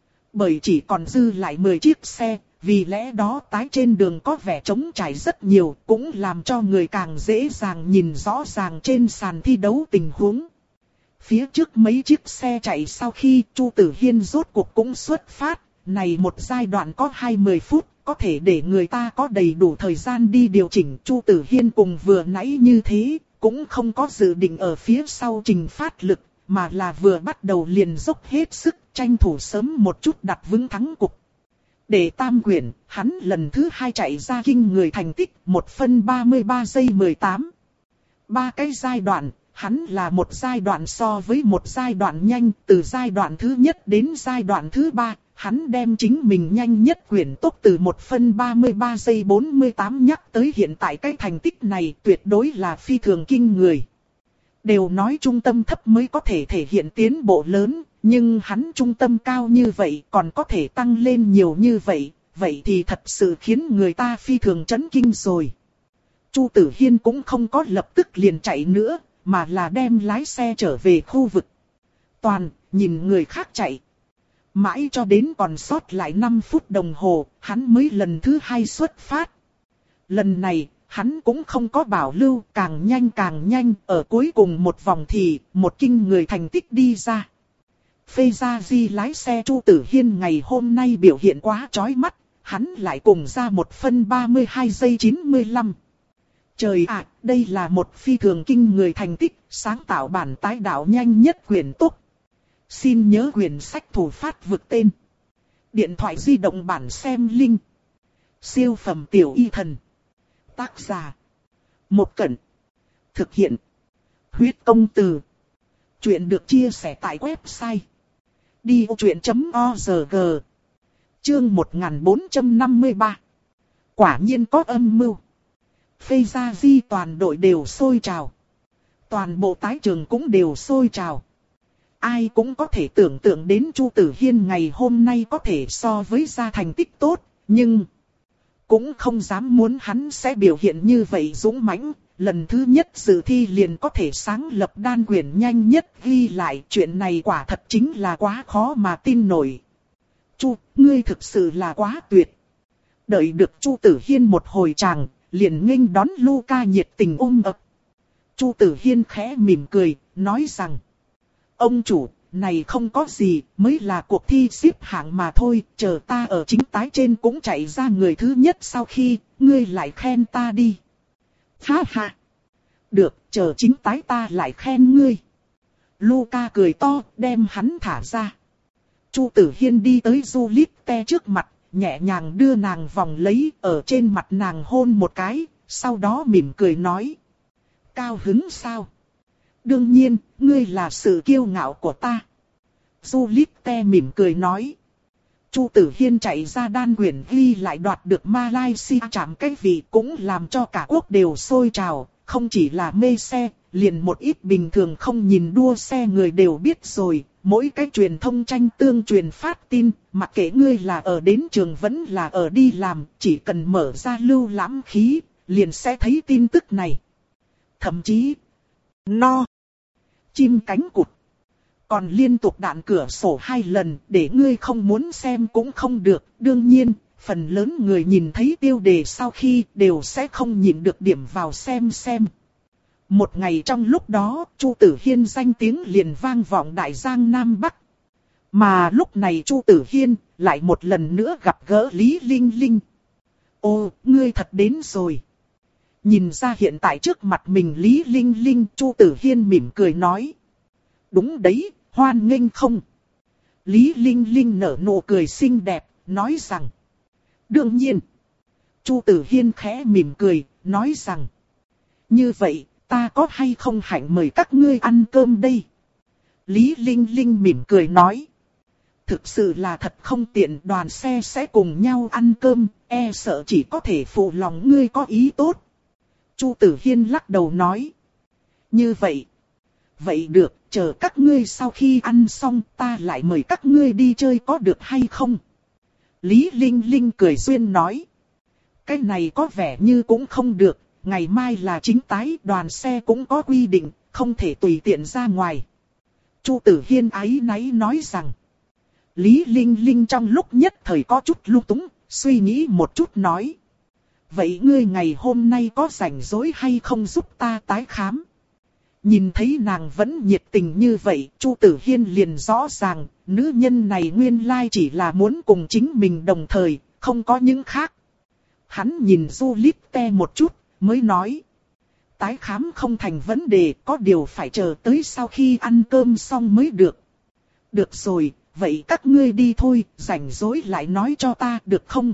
Speaker 1: Bởi chỉ còn dư lại mười chiếc xe, vì lẽ đó tái trên đường có vẻ trống trải rất nhiều, cũng làm cho người càng dễ dàng nhìn rõ ràng trên sàn thi đấu tình huống. Phía trước mấy chiếc xe chạy sau khi Chu Tử Hiên rốt cuộc cũng xuất phát, này một giai đoạn có hai mươi phút, có thể để người ta có đầy đủ thời gian đi điều chỉnh. Chu Tử Hiên cùng vừa nãy như thế, cũng không có dự định ở phía sau trình phát lực, mà là vừa bắt đầu liền dốc hết sức, tranh thủ sớm một chút đặt vững thắng cục. Để tam quyển, hắn lần thứ hai chạy ra kinh người thành tích, một phân ba mươi ba giây mười tám. Ba cái giai đoạn, hắn là một giai đoạn so với một giai đoạn nhanh, từ giai đoạn thứ nhất đến giai đoạn thứ ba, hắn đem chính mình nhanh nhất quyển tốc từ một phân ba mươi ba giây bốn mươi tám nhắc tới hiện tại cái thành tích này tuyệt đối là phi thường kinh người. Đều nói trung tâm thấp mới có thể thể hiện tiến bộ lớn, nhưng hắn trung tâm cao như vậy còn có thể tăng lên nhiều như vậy, vậy thì thật sự khiến người ta phi thường chấn kinh rồi. Chu Tử Hiên cũng không có lập tức liền chạy nữa, mà là đem lái xe trở về khu vực. Toàn, nhìn người khác chạy. Mãi cho đến còn sót lại năm phút đồng hồ, hắn mới lần thứ hai xuất phát. Lần này, hắn cũng không có bảo lưu, càng nhanh càng nhanh, ở cuối cùng một vòng thì, một kinh người thành tích đi ra. Phê Gia Di lái xe Chu Tử Hiên ngày hôm nay biểu hiện quá chói mắt, hắn lại cùng ra một phân ba mươi hai giây chín mươi lăm. Trời ạ, đây là một phi thường kinh người thành tích, sáng tạo bản tái đạo nhanh nhất quyển tốc. Xin nhớ quyển sách thủ phát vực tên. Điện thoại di động bản xem link. Siêu phẩm tiểu y thần. Tác giả. Một Cẩn. Thực hiện. Huyết công từ. Chuyện được chia sẻ tại website. đi vô chuyện chấm org. Chương một nghìn bốn trăm năm mươi ba. Quả nhiên có âm mưu. Phê Gia Di toàn đội đều sôi trào. Toàn bộ tái trường cũng đều sôi trào. Ai cũng có thể tưởng tượng đến Chu Tử Hiên ngày hôm nay có thể so với ra thành tích tốt, nhưng cũng không dám muốn hắn sẽ biểu hiện như vậy dũng mãnh. Lần thứ nhất dự thi liền có thể sáng lập đan quyển nhanh nhất ghi lại, chuyện này quả thật chính là quá khó mà tin nổi. Chu, ngươi thực sự là quá tuyệt. Đợi được Chu Tử Hiên một hồi tràng, liền nghênh đón Luca nhiệt tình ôm ập. Chu Tử Hiên khẽ mỉm cười, nói rằng: Ông chủ, này không có gì, mới là cuộc thi xếp hạng mà thôi, chờ ta ở chính tái trên cũng chạy ra người thứ nhất sau khi, ngươi lại khen ta đi. Ha ha! Được, chờ chính tái ta lại khen ngươi. Luca cười to, đem hắn thả ra. Chu Tử Hiên đi tới Juliette trước mặt, nhẹ nhàng đưa nàng vòng lấy, ở trên mặt nàng hôn một cái, sau đó mỉm cười nói: Cao hứng sao? Đương nhiên, ngươi là sự kiêu ngạo của ta. Juliette mỉm cười nói. Chu Tử Hiên chạy ra đan quyển ghi lại đoạt được Malaysia chạm cái vị cũng làm cho cả quốc đều sôi trào, không chỉ là mê xe, liền một ít bình thường không nhìn đua xe người đều biết rồi, mỗi cái truyền thông tranh tương truyền phát tin, mặc kệ ngươi là ở đến trường vẫn là ở đi làm, chỉ cần mở ra lưu lãm khí, liền sẽ thấy tin tức này. Thậm chí, no, chim cánh cụt, còn liên tục đạn cửa sổ hai lần, để ngươi không muốn xem cũng không được. Đương nhiên, phần lớn người nhìn thấy tiêu đề sau khi đều sẽ không nhịn được điểm vào xem xem. Một ngày trong lúc đó, Chu Tử Hiên danh tiếng liền vang vọng Đại Giang Nam Bắc. Mà lúc này Chu Tử Hiên lại một lần nữa gặp gỡ Lý Linh Linh. Ô, ngươi thật đến rồi. Nhìn ra hiện tại trước mặt mình Lý Linh Linh, Chu Tử Hiên mỉm cười nói. Đúng đấy, hoan nghênh không? Lý Linh Linh nở nụ cười xinh đẹp, nói rằng. Đương nhiên. Chu Tử Hiên khẽ mỉm cười, nói rằng. Như vậy, ta có hay không hạnh mời các ngươi ăn cơm đây? Lý Linh Linh mỉm cười nói. Thực sự là thật không tiện, đoàn xe sẽ cùng nhau ăn cơm, e sợ chỉ có thể phụ lòng ngươi có ý tốt. Chu Tử Hiên lắc đầu nói. Như vậy. Vậy được, chờ các ngươi sau khi ăn xong ta lại mời các ngươi đi chơi có được hay không? Lý Linh Linh cười duyên nói. Cái này có vẻ như cũng không được, ngày mai là chính tái, đoàn xe cũng có quy định, không thể tùy tiện ra ngoài. Chu Tử Hiên áy náy nói rằng. Lý Linh Linh trong lúc nhất thời có chút lung túng, suy nghĩ một chút nói. Vậy ngươi ngày hôm nay có rảnh rỗi hay không giúp ta tái khám? Nhìn thấy nàng vẫn nhiệt tình như vậy, Chu Tử Hiên liền rõ ràng, nữ nhân này nguyên lai chỉ là muốn cùng chính mình đồng thời, không có những khác. Hắn nhìn Juliette một chút, mới nói. Tái khám không thành vấn đề, có điều phải chờ tới sau khi ăn cơm xong mới được. Được rồi, vậy các ngươi đi thôi, rảnh rỗi lại nói cho ta được không?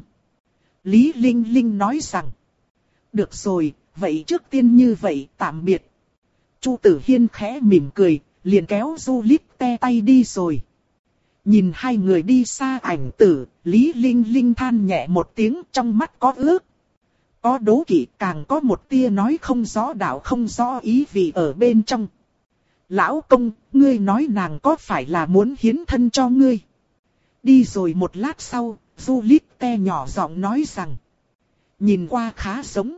Speaker 1: Lý Linh Linh nói rằng. Được rồi, vậy trước tiên như vậy, tạm biệt. Chu Tử Hiên khẽ mỉm cười, liền kéo Juliette tay đi rồi. Nhìn hai người đi xa ảnh tử, Lý Linh Linh than nhẹ một tiếng, trong mắt có ước. Có đố kỵ, càng có một tia nói không rõ đạo không rõ ý vị ở bên trong. Lão công, ngươi nói nàng có phải là muốn hiến thân cho ngươi? Đi rồi một lát sau, Juliette nhỏ giọng nói rằng. Nhìn qua khá giống.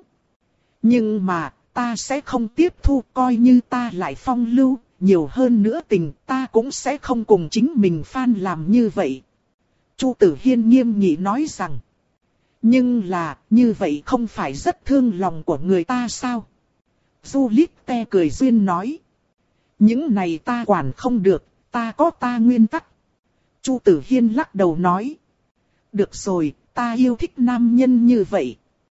Speaker 1: Nhưng mà, ta sẽ không tiếp thu, coi như ta lại phong lưu, nhiều hơn nữa tình, ta cũng sẽ không cùng chính mình fan làm như vậy. Chu Tử Hiên nghiêm nghị nói rằng. Nhưng là, như vậy không phải rất thương lòng của người ta sao? Juliette cười duyên nói. Những này ta quản không được, ta có ta nguyên tắc. Chu Tử Hiên lắc đầu nói. Được rồi, ta yêu thích nam nhân như vậy.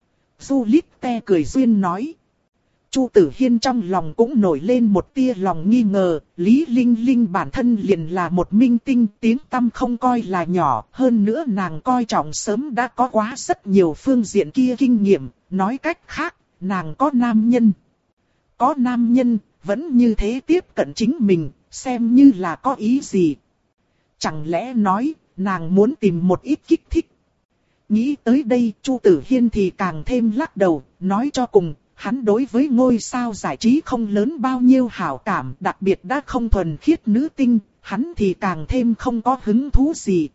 Speaker 1: Juliette cười duyên nói. Chu Tử Hiên trong lòng cũng nổi lên một tia lòng nghi ngờ, Lý Linh Linh bản thân liền là một minh tinh, tiếng tăm không coi là nhỏ, hơn nữa nàng coi trọng sớm đã có quá rất nhiều phương diện kia kinh nghiệm, nói cách khác, nàng có nam nhân. Có nam nhân, vẫn như thế tiếp cận chính mình, xem như là có ý gì. Chẳng lẽ nói, nàng muốn tìm một ít kích thích. Nghĩ tới đây, Chu Tử Hiên thì càng thêm lắc đầu, nói cho cùng. Hắn đối với ngôi sao giải trí không lớn bao nhiêu hảo cảm, đặc biệt đã không thuần khiết nữ tinh, hắn thì càng thêm không có hứng thú gì.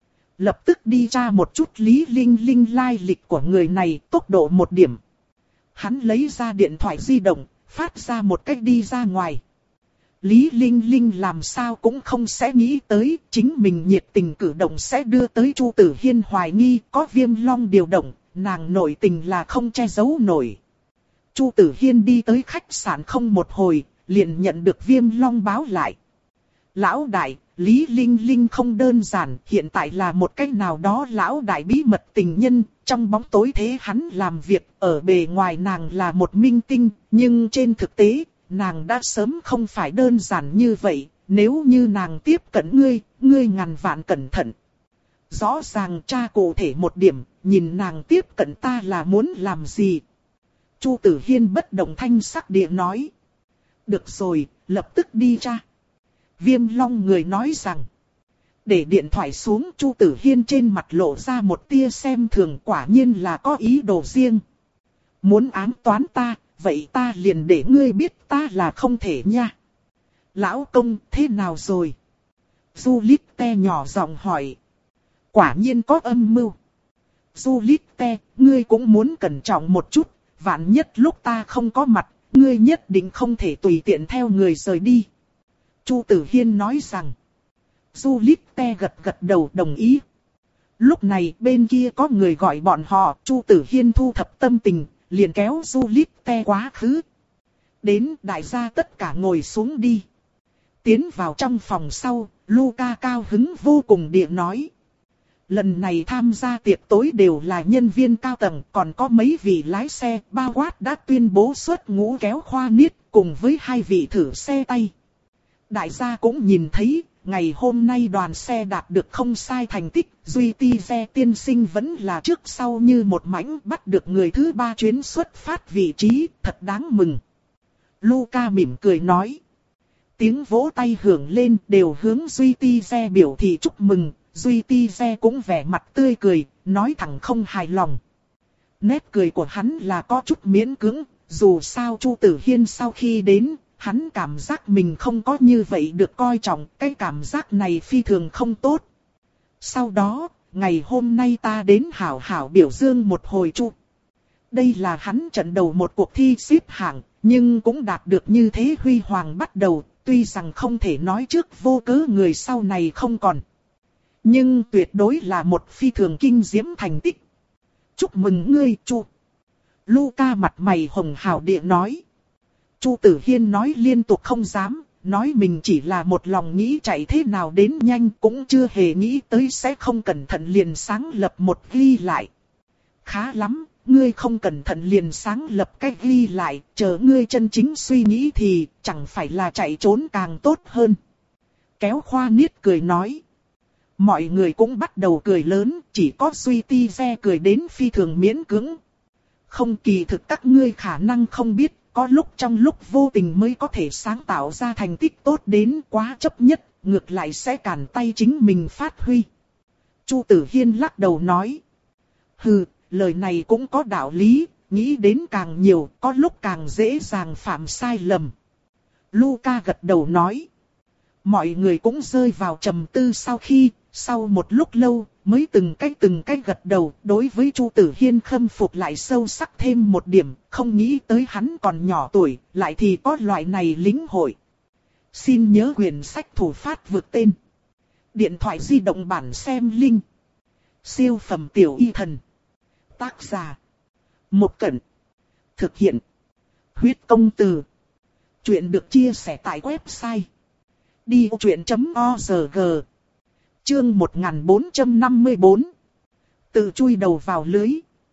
Speaker 1: Lập tức đi tra một chút Lý Linh Linh lai lịch của người này, tốc độ một điểm. Hắn lấy ra điện thoại di động, phát ra một cách đi ra ngoài. Lý Linh Linh làm sao cũng không sẽ nghĩ tới, chính mình nhiệt tình cử động sẽ đưa tới Chu Tử Hiên hoài nghi, có Viêm Long điều động, nàng nội tình là không che giấu nổi. Chu Tử Hiên đi tới khách sạn không một hồi, liền nhận được Viêm Long báo lại. Lão đại, Lý Linh Linh không đơn giản, hiện tại là một cách nào đó lão đại bí mật tình nhân, trong bóng tối thế hắn làm việc, ở bề ngoài nàng là một minh tinh, nhưng trên thực tế, nàng đã sớm không phải đơn giản như vậy, nếu như nàng tiếp cận ngươi, ngươi ngàn vạn cẩn thận. Rõ ràng tra cụ thể một điểm, nhìn nàng tiếp cận ta là muốn làm gì. Chu Tử Hiên bất động thanh sắc địa nói. Được rồi, lập tức đi tra. Viêm Long người nói rằng. Để điện thoại xuống, Chu Tử Hiên trên mặt lộ ra một tia xem thường, quả nhiên là có ý đồ riêng. Muốn ám toán ta, vậy ta liền để ngươi biết ta là không thể nha. Lão công, thế nào rồi? Juliette nhỏ giọng hỏi. Quả nhiên có âm mưu. Juliette, ngươi cũng muốn cẩn trọng một chút. Vạn nhất lúc ta không có mặt, ngươi nhất định không thể tùy tiện theo người rời đi. Chu Tử Hiên nói rằng. Juliette gật gật đầu đồng ý. Lúc này bên kia có người gọi bọn họ, Chu Tử Hiên thu thập tâm tình, liền kéo Juliette quá khứ. Đến đại gia tất cả ngồi xuống đi. Tiến vào trong phòng sau, Luca cao hứng vô cùng địa nói. Lần này tham gia tiệc tối đều là nhân viên cao tầng, còn có mấy vị lái xe, bao quát đã tuyên bố xuất ngũ kéo khoa niết, cùng với hai vị thử xe tay. Đại gia cũng nhìn thấy, ngày hôm nay đoàn xe đạt được không sai thành tích, Duy Ti Xe tiên sinh vẫn là trước sau như một mảnh, bắt được người thứ ba chuyến xuất phát vị trí, thật đáng mừng. Luca mỉm cười nói. Tiếng vỗ tay hưởng lên, đều hướng Duy Ti Xe biểu thị chúc mừng. Duy Ti Xe cũng vẻ mặt tươi cười, nói thẳng không hài lòng. Nét cười của hắn là có chút miễn cưỡng, dù sao Chu Tử Hiên sau khi đến, hắn cảm giác mình không có như vậy được coi trọng, cái cảm giác này phi thường không tốt. Sau đó, ngày hôm nay ta đến hảo hảo biểu dương một hồi Chu. Đây là hắn trận đầu một cuộc thi xếp hạng, nhưng cũng đạt được như thế huy hoàng bắt đầu, tuy rằng không thể nói trước vô cớ người sau này không còn. Nhưng tuyệt đối là một phi thường kinh diễm thành tích. Chúc mừng ngươi Chu. Luca mặt mày hồng hào địa nói. Chu Tử Hiên nói liên tục không dám, nói mình chỉ là một lòng nghĩ chạy thế nào đến nhanh, cũng chưa hề nghĩ tới sẽ không cẩn thận liền sáng lập một ghi lại. Khá lắm, ngươi không cẩn thận liền sáng lập cái ghi lại, chờ ngươi chân chính suy nghĩ thì chẳng phải là chạy trốn càng tốt hơn. Kéo khoa niết cười nói. Mọi người cũng bắt đầu cười lớn, chỉ có Duy Ti Xe cười đến phi thường miễn cưỡng. Không, kỳ thực các ngươi khả năng không biết, có lúc trong lúc vô tình mới có thể sáng tạo ra thành tích tốt đến quá chấp nhất, ngược lại sẽ cản tay chính mình phát huy. Chu Tử Hiên lắc đầu nói. Hừ, lời này cũng có đạo lý, nghĩ đến càng nhiều, có lúc càng dễ dàng phạm sai lầm. Luca gật đầu nói. Mọi người cũng rơi vào trầm tư sau khi, sau một lúc lâu, mới từng cách từng cách gật đầu, đối với Chu Tử Hiên khâm phục lại sâu sắc thêm một điểm, không nghĩ tới hắn còn nhỏ tuổi, lại thì có loại này lĩnh hội. Xin nhớ quyển sách thủ phát vượt tên. Điện thoại di động bản xem link. Siêu phẩm tiểu y thần. Tác giả. Một Cẩn. Thực hiện. Huyết công từ. Chuyện được chia sẻ tại website đi ô chuyện chấm org. Chương một nghìn bốn trăm năm mươi tư. Tự chui đầu vào lưới.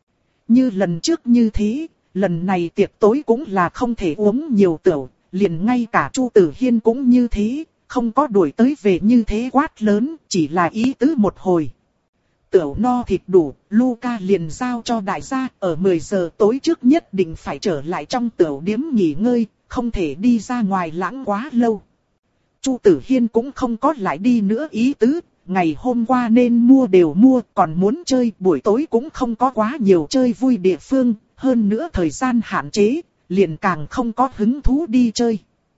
Speaker 1: Như lần trước như thế, lần này tiệc tối cũng là không thể uống nhiều tửu, liền ngay cả Chu Tử Hiên cũng như thế, không có đuổi tới về như thế quát lớn, chỉ là ý tứ một hồi. Tửu no thịt đủ, Luca liền giao cho đại gia, ở mười giờ tối trước nhất định phải trở lại trong tửu điếm nghỉ ngơi, không thể đi ra ngoài lãng quá lâu. Chu Tử Hiên cũng không có lại đi nữa ý tứ, ngày hôm qua nên mua đều mua, còn muốn chơi buổi tối cũng không có quá nhiều chơi vui địa phương, hơn nữa thời gian hạn chế, liền càng không có hứng thú đi chơi.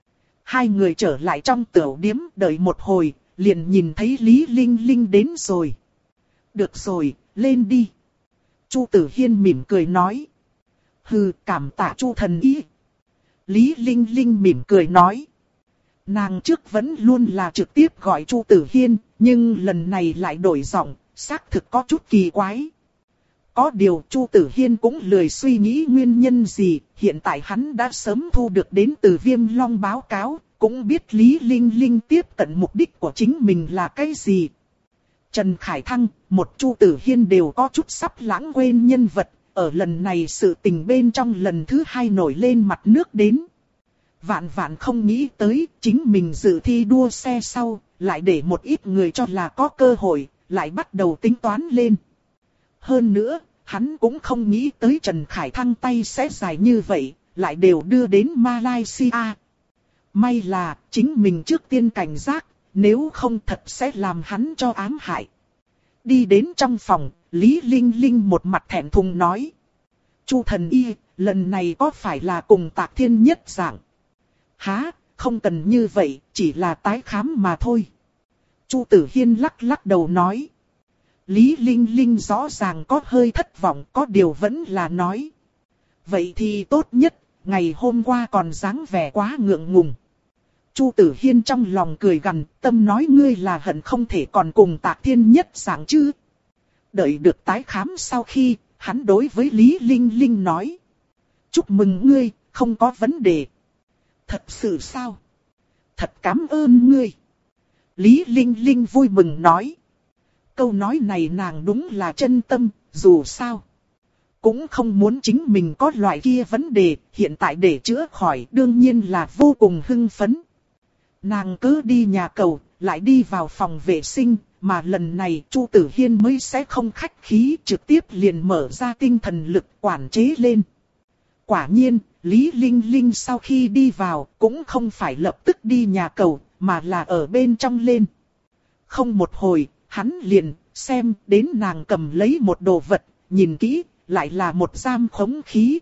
Speaker 1: Hai người trở lại trong tửu điếm đợi một hồi, liền nhìn thấy Lý Linh Linh đến rồi. Được rồi, lên đi. Chu Tử Hiên mỉm cười nói. Hừ, cảm tạ Chu thần ý. Lý Linh Linh mỉm cười nói. Nàng trước vẫn luôn là trực tiếp gọi Chu Tử Hiên, nhưng lần này lại đổi giọng, xác thực có chút kỳ quái. Có điều Chu Tử Hiên cũng lười suy nghĩ nguyên nhân gì, hiện tại hắn đã sớm thu được đến từ Viêm Long báo cáo, cũng biết Lý Linh Linh tiếp cận mục đích của chính mình là cái gì. Trần Khải Thăng, một Chu Tử Hiên đều có chút sắp lãng quên nhân vật, ở lần này sự tình bên trong lần thứ hai nổi lên mặt nước đến. Vạn vạn không nghĩ tới, chính mình dự thi đua xe sau, lại để một ít người cho là có cơ hội, lại bắt đầu tính toán lên. Hơn nữa, hắn cũng không nghĩ tới Trần Khải Thăng tay sẽ dài như vậy, lại đều đưa đến Malaysia. May là, chính mình trước tiên cảnh giác, nếu không thật sẽ làm hắn cho ám hại. Đi đến trong phòng, Lý Linh Linh một mặt thẹn thùng nói. Chu thần y, lần này có phải là cùng Tạc Thiên Nhất dạng? Hả, không cần như vậy, chỉ là tái khám mà thôi. Chu Tử Hiên lắc lắc đầu nói. Lý Linh Linh rõ ràng có hơi thất vọng, có điều vẫn là nói. Vậy thì tốt nhất, ngày hôm qua còn dáng vẻ quá ngượng ngùng. Chu Tử Hiên trong lòng cười gằn, tâm nói ngươi là hận không thể còn cùng Tạc Thiên Nhất dạng chứ. Đợi được tái khám sau khi, hắn đối với Lý Linh Linh nói. Chúc mừng ngươi, không có vấn đề. Thật sự sao? Thật cảm ơn ngươi. Lý Linh Linh vui mừng nói. câu nói này nàng đúng là chân tâm, dù sao. Cũng không muốn chính mình có loại kia vấn đề, hiện tại để chữa khỏi đương nhiên là vô cùng hưng phấn. Nàng cứ đi nhà cầu, lại đi vào phòng vệ sinh, mà lần này Chu Tử Hiên mới sẽ không khách khí, trực tiếp liền mở ra tinh thần lực quản chế lên. Quả nhiên, Lý Linh Linh sau khi đi vào cũng không phải lập tức đi nhà cầu, mà là ở bên trong lên. Không một hồi, hắn liền xem đến nàng cầm lấy một đồ vật, nhìn kỹ, lại là một giam khống khí.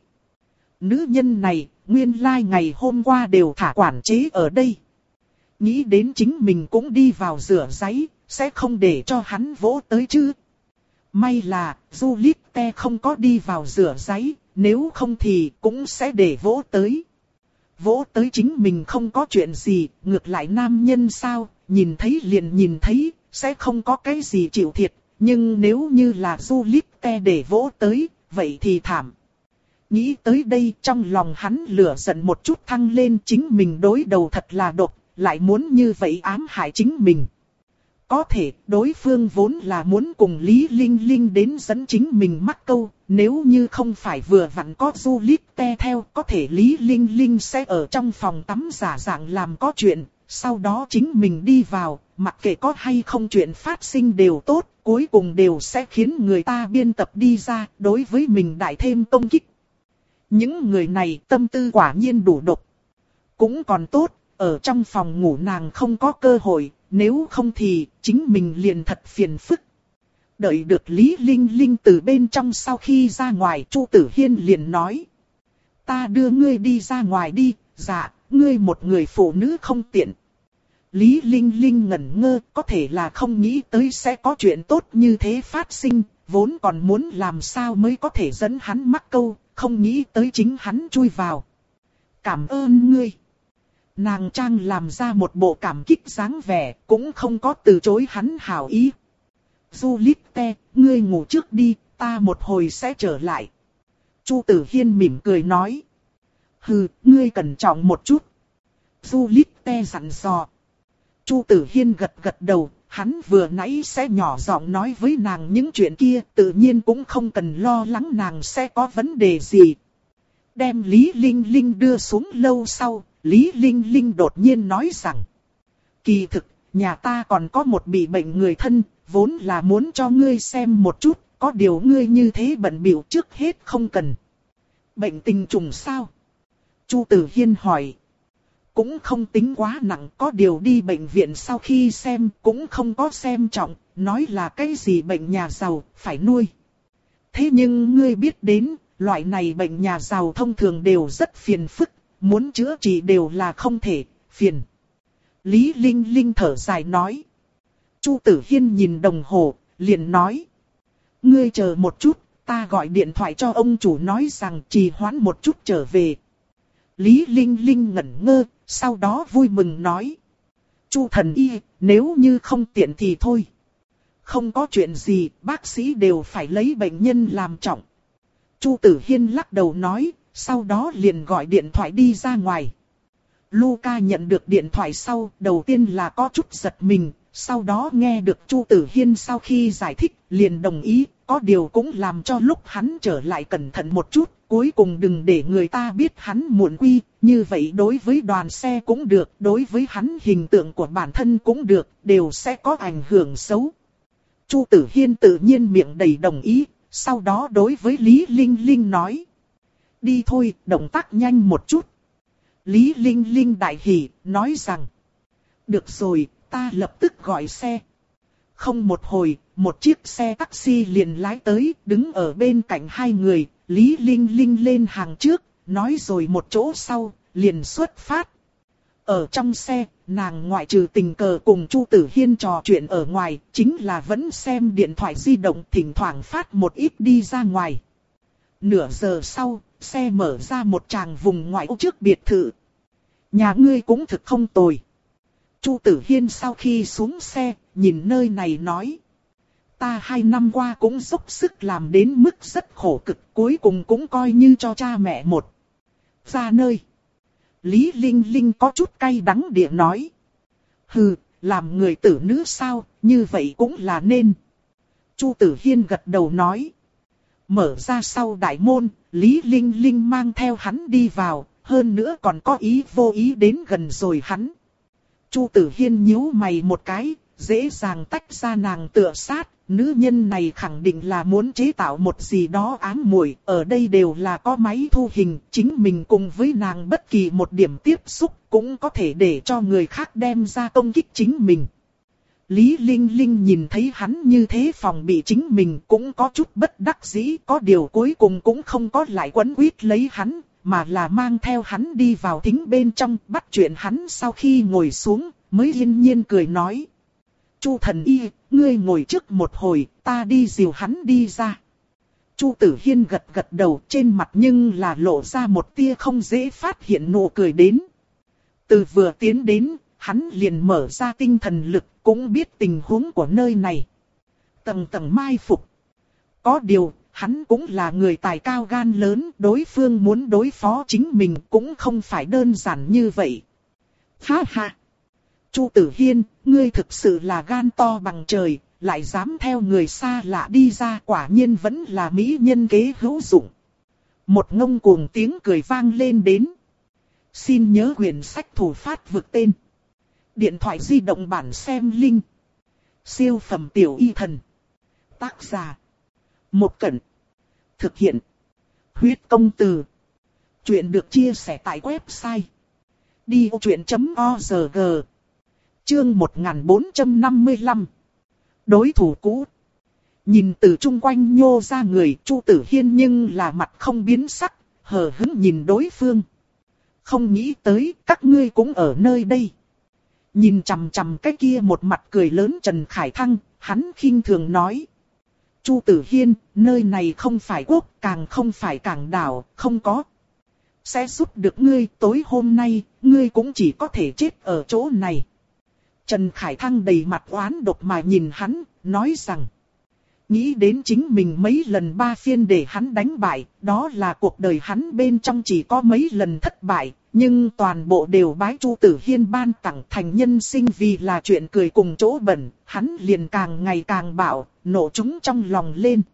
Speaker 1: Nữ nhân này, nguyên lai ngày hôm qua đều thả quản chế ở đây. Nghĩ đến chính mình cũng đi vào rửa giấy, sẽ không để cho hắn vỗ tới chứ. May là, Juliette không có đi vào rửa giấy, nếu không thì cũng sẽ để vỗ tới. Vỗ tới chính mình không có chuyện gì, ngược lại nam nhân sao, nhìn thấy liền nhìn thấy, sẽ không có cái gì chịu thiệt. Nhưng nếu như là Juliette để vỗ tới, vậy thì thảm. Nghĩ tới đây trong lòng hắn lửa giận một chút thăng lên, chính mình đối đầu thật là độc, lại muốn như vậy ám hại chính mình. Có thể đối phương vốn là muốn cùng Lý Linh Linh đến dẫn chính mình mắc câu, nếu như không phải vừa vặn có Juliette theo, có thể Lý Linh Linh sẽ ở trong phòng tắm giả dạng làm có chuyện, sau đó chính mình đi vào, mặc kệ có hay không chuyện phát sinh đều tốt, cuối cùng đều sẽ khiến người ta biên tập đi ra, đối với mình đại thêm công kích. Những người này tâm tư quả nhiên đủ độc. Cũng còn tốt, ở trong phòng ngủ nàng không có cơ hội, nếu không thì chính mình liền thật phiền phức. Đợi được Lý Linh Linh từ bên trong sau khi ra ngoài, Chu Tử Hiên liền nói. Ta đưa ngươi đi ra ngoài đi, dạ, ngươi một người phụ nữ không tiện. Lý Linh Linh ngẩn ngơ, có thể là không nghĩ tới sẽ có chuyện tốt như thế phát sinh, vốn còn muốn làm sao mới có thể dẫn hắn mắc câu, không nghĩ tới chính hắn chui vào. Cảm ơn ngươi. Nàng trang làm ra một bộ cảm kích dáng vẻ, cũng không có từ chối hắn hảo ý. Juliette, ngươi ngủ trước đi, ta một hồi sẽ trở lại. Chu Tử Hiên mỉm cười nói. Hừ, ngươi cẩn trọng một chút. Juliette dặn dò. Chu Tử Hiên gật gật đầu, hắn vừa nãy sẽ nhỏ giọng nói với nàng những chuyện kia, tự nhiên cũng không cần lo lắng nàng sẽ có vấn đề gì. Đem Lý Linh Linh đưa xuống lâu sau, Lý Linh Linh đột nhiên nói rằng. Kỳ thực, nhà ta còn có một bị bệnh người thân, vốn là muốn cho ngươi xem một chút, có điều ngươi như thế bận bịu trước hết không cần. Bệnh tình trùng sao? Chu Tử Hiên hỏi. Cũng không tính quá nặng, có điều đi bệnh viện sau khi xem cũng không có xem trọng, nói là cái gì bệnh nhà giàu, phải nuôi. Thế nhưng ngươi biết đến, loại này bệnh nhà giàu thông thường đều rất phiền phức, muốn chữa trị đều là không thể, phiền. Lý Linh Linh thở dài nói. Chu Tử Hiên nhìn đồng hồ, liền nói. Ngươi chờ một chút, ta gọi điện thoại cho ông chủ nói rằng trì hoãn một chút trở về. Lý Linh Linh ngẩn ngơ, sau đó vui mừng nói. Chu thần y, nếu như không tiện thì thôi. Không có chuyện gì, bác sĩ đều phải lấy bệnh nhân làm trọng. Chu Tử Hiên lắc đầu nói, sau đó liền gọi điện thoại đi ra ngoài. Luca nhận được điện thoại sau, đầu tiên là có chút giật mình, sau đó nghe được Chu Tử Hiên sau khi giải thích, liền đồng ý, có điều cũng làm cho lúc hắn trở lại cẩn thận một chút, cuối cùng đừng để người ta biết hắn muộn quy, như vậy đối với đoàn xe cũng được, đối với hắn hình tượng của bản thân cũng được, đều sẽ có ảnh hưởng xấu. Chu Tử Hiên tự nhiên miệng đầy đồng ý, sau đó đối với Lý Linh Linh nói. Đi thôi, động tác nhanh một chút. Lý Linh Linh đại hỉ, nói rằng. Được rồi, ta lập tức gọi xe. Không một hồi, một chiếc xe taxi liền lái tới, đứng ở bên cạnh hai người, Lý Linh Linh lên hàng trước, nói rồi một chỗ sau, liền xuất phát. Ở trong xe, nàng ngoại trừ tình cờ cùng Chu Tử Hiên trò chuyện ở ngoài, chính là vẫn xem điện thoại di động, thỉnh thoảng phát một ít đi ra ngoài. Nửa giờ sau, xe mở ra một tràng vùng ngoại ô trước biệt thự. Nhà ngươi cũng thực không tồi. Chu Tử Hiên sau khi xuống xe, nhìn nơi này nói. Ta hai năm qua cũng dốc sức làm đến mức rất khổ cực, cuối cùng cũng coi như cho cha mẹ một ra nơi. Lý Linh Linh có chút cay đắng địa nói. Hừ, làm người tử nữ sao, như vậy cũng là nên. Chu Tử Hiên gật đầu nói. Mở ra sau đại môn, Lý Linh Linh mang theo hắn đi vào, hơn nữa còn có ý vô ý đến gần rồi hắn. Chu Tử Hiên nhíu mày một cái, dễ dàng tách ra nàng tựa sát, nữ nhân này khẳng định là muốn chế tạo một gì đó ám muội, ở đây đều là có máy thu hình, chính mình cùng với nàng bất kỳ một điểm tiếp xúc cũng có thể để cho người khác đem ra công kích chính mình. Lý Linh Linh nhìn thấy hắn như thế phòng bị chính mình cũng có chút bất đắc dĩ, có điều cuối cùng cũng không có lại quấn quýt lấy hắn, mà là mang theo hắn đi vào thính bên trong, bắt chuyện hắn sau khi ngồi xuống, mới yên nhiên cười nói. Chu thần y, ngươi ngồi trước một hồi, ta đi dìu hắn đi ra. Chu Tử Hiên gật gật đầu, trên mặt nhưng là lộ ra một tia không dễ phát hiện nụ cười đến. Từ vừa tiến đến, hắn liền mở ra tinh thần lực, cũng biết tình huống của nơi này. Tầng tầng mai phục. Có điều, hắn cũng là người tài cao gan lớn, đối phương muốn đối phó chính mình cũng không phải đơn giản như vậy. Ha ha! Chu Tử Hiên, ngươi thực sự là gan to bằng trời, lại dám theo người xa lạ đi ra, quả nhiên vẫn là mỹ nhân kế hữu dụng. Một ngông cuồng tiếng cười vang lên đến. Xin nhớ quyển sách thủ phát vực tên. Điện thoại di động bản xem link. Siêu phẩm tiểu y thần. Tác giả. Một Cẩn. Thực hiện. Huyết công từ. Chuyện được chia sẻ tại website. đi ô chuyện chấm org. Chương một nghìn bốn trăm năm mươi lăm. Đối thủ cũ. Nhìn từ chung quanh nhô ra người, Chu Tử Hiên nhưng là mặt không biến sắc, hờ hững nhìn đối phương. Không nghĩ tới các ngươi cũng ở nơi đây. Nhìn chằm chằm cái kia một mặt cười lớn Trần Khải Thăng, hắn khinh thường nói. Chu Tử Hiên, nơi này không phải quốc, càng không phải cảng đảo, không có. Sẽ giúp được ngươi, tối hôm nay, ngươi cũng chỉ có thể chết ở chỗ này. Trần Khải Thăng đầy mặt oán độc mà nhìn hắn, nói rằng. Nghĩ đến chính mình mấy lần ba phiên để hắn đánh bại, đó là cuộc đời hắn bên trong chỉ có mấy lần thất bại, nhưng toàn bộ đều bái Chu Tử Hiên ban tặng thành nhân sinh vì là chuyện cười cùng chỗ bẩn, hắn liền càng ngày càng bạo, nổ chúng trong lòng lên.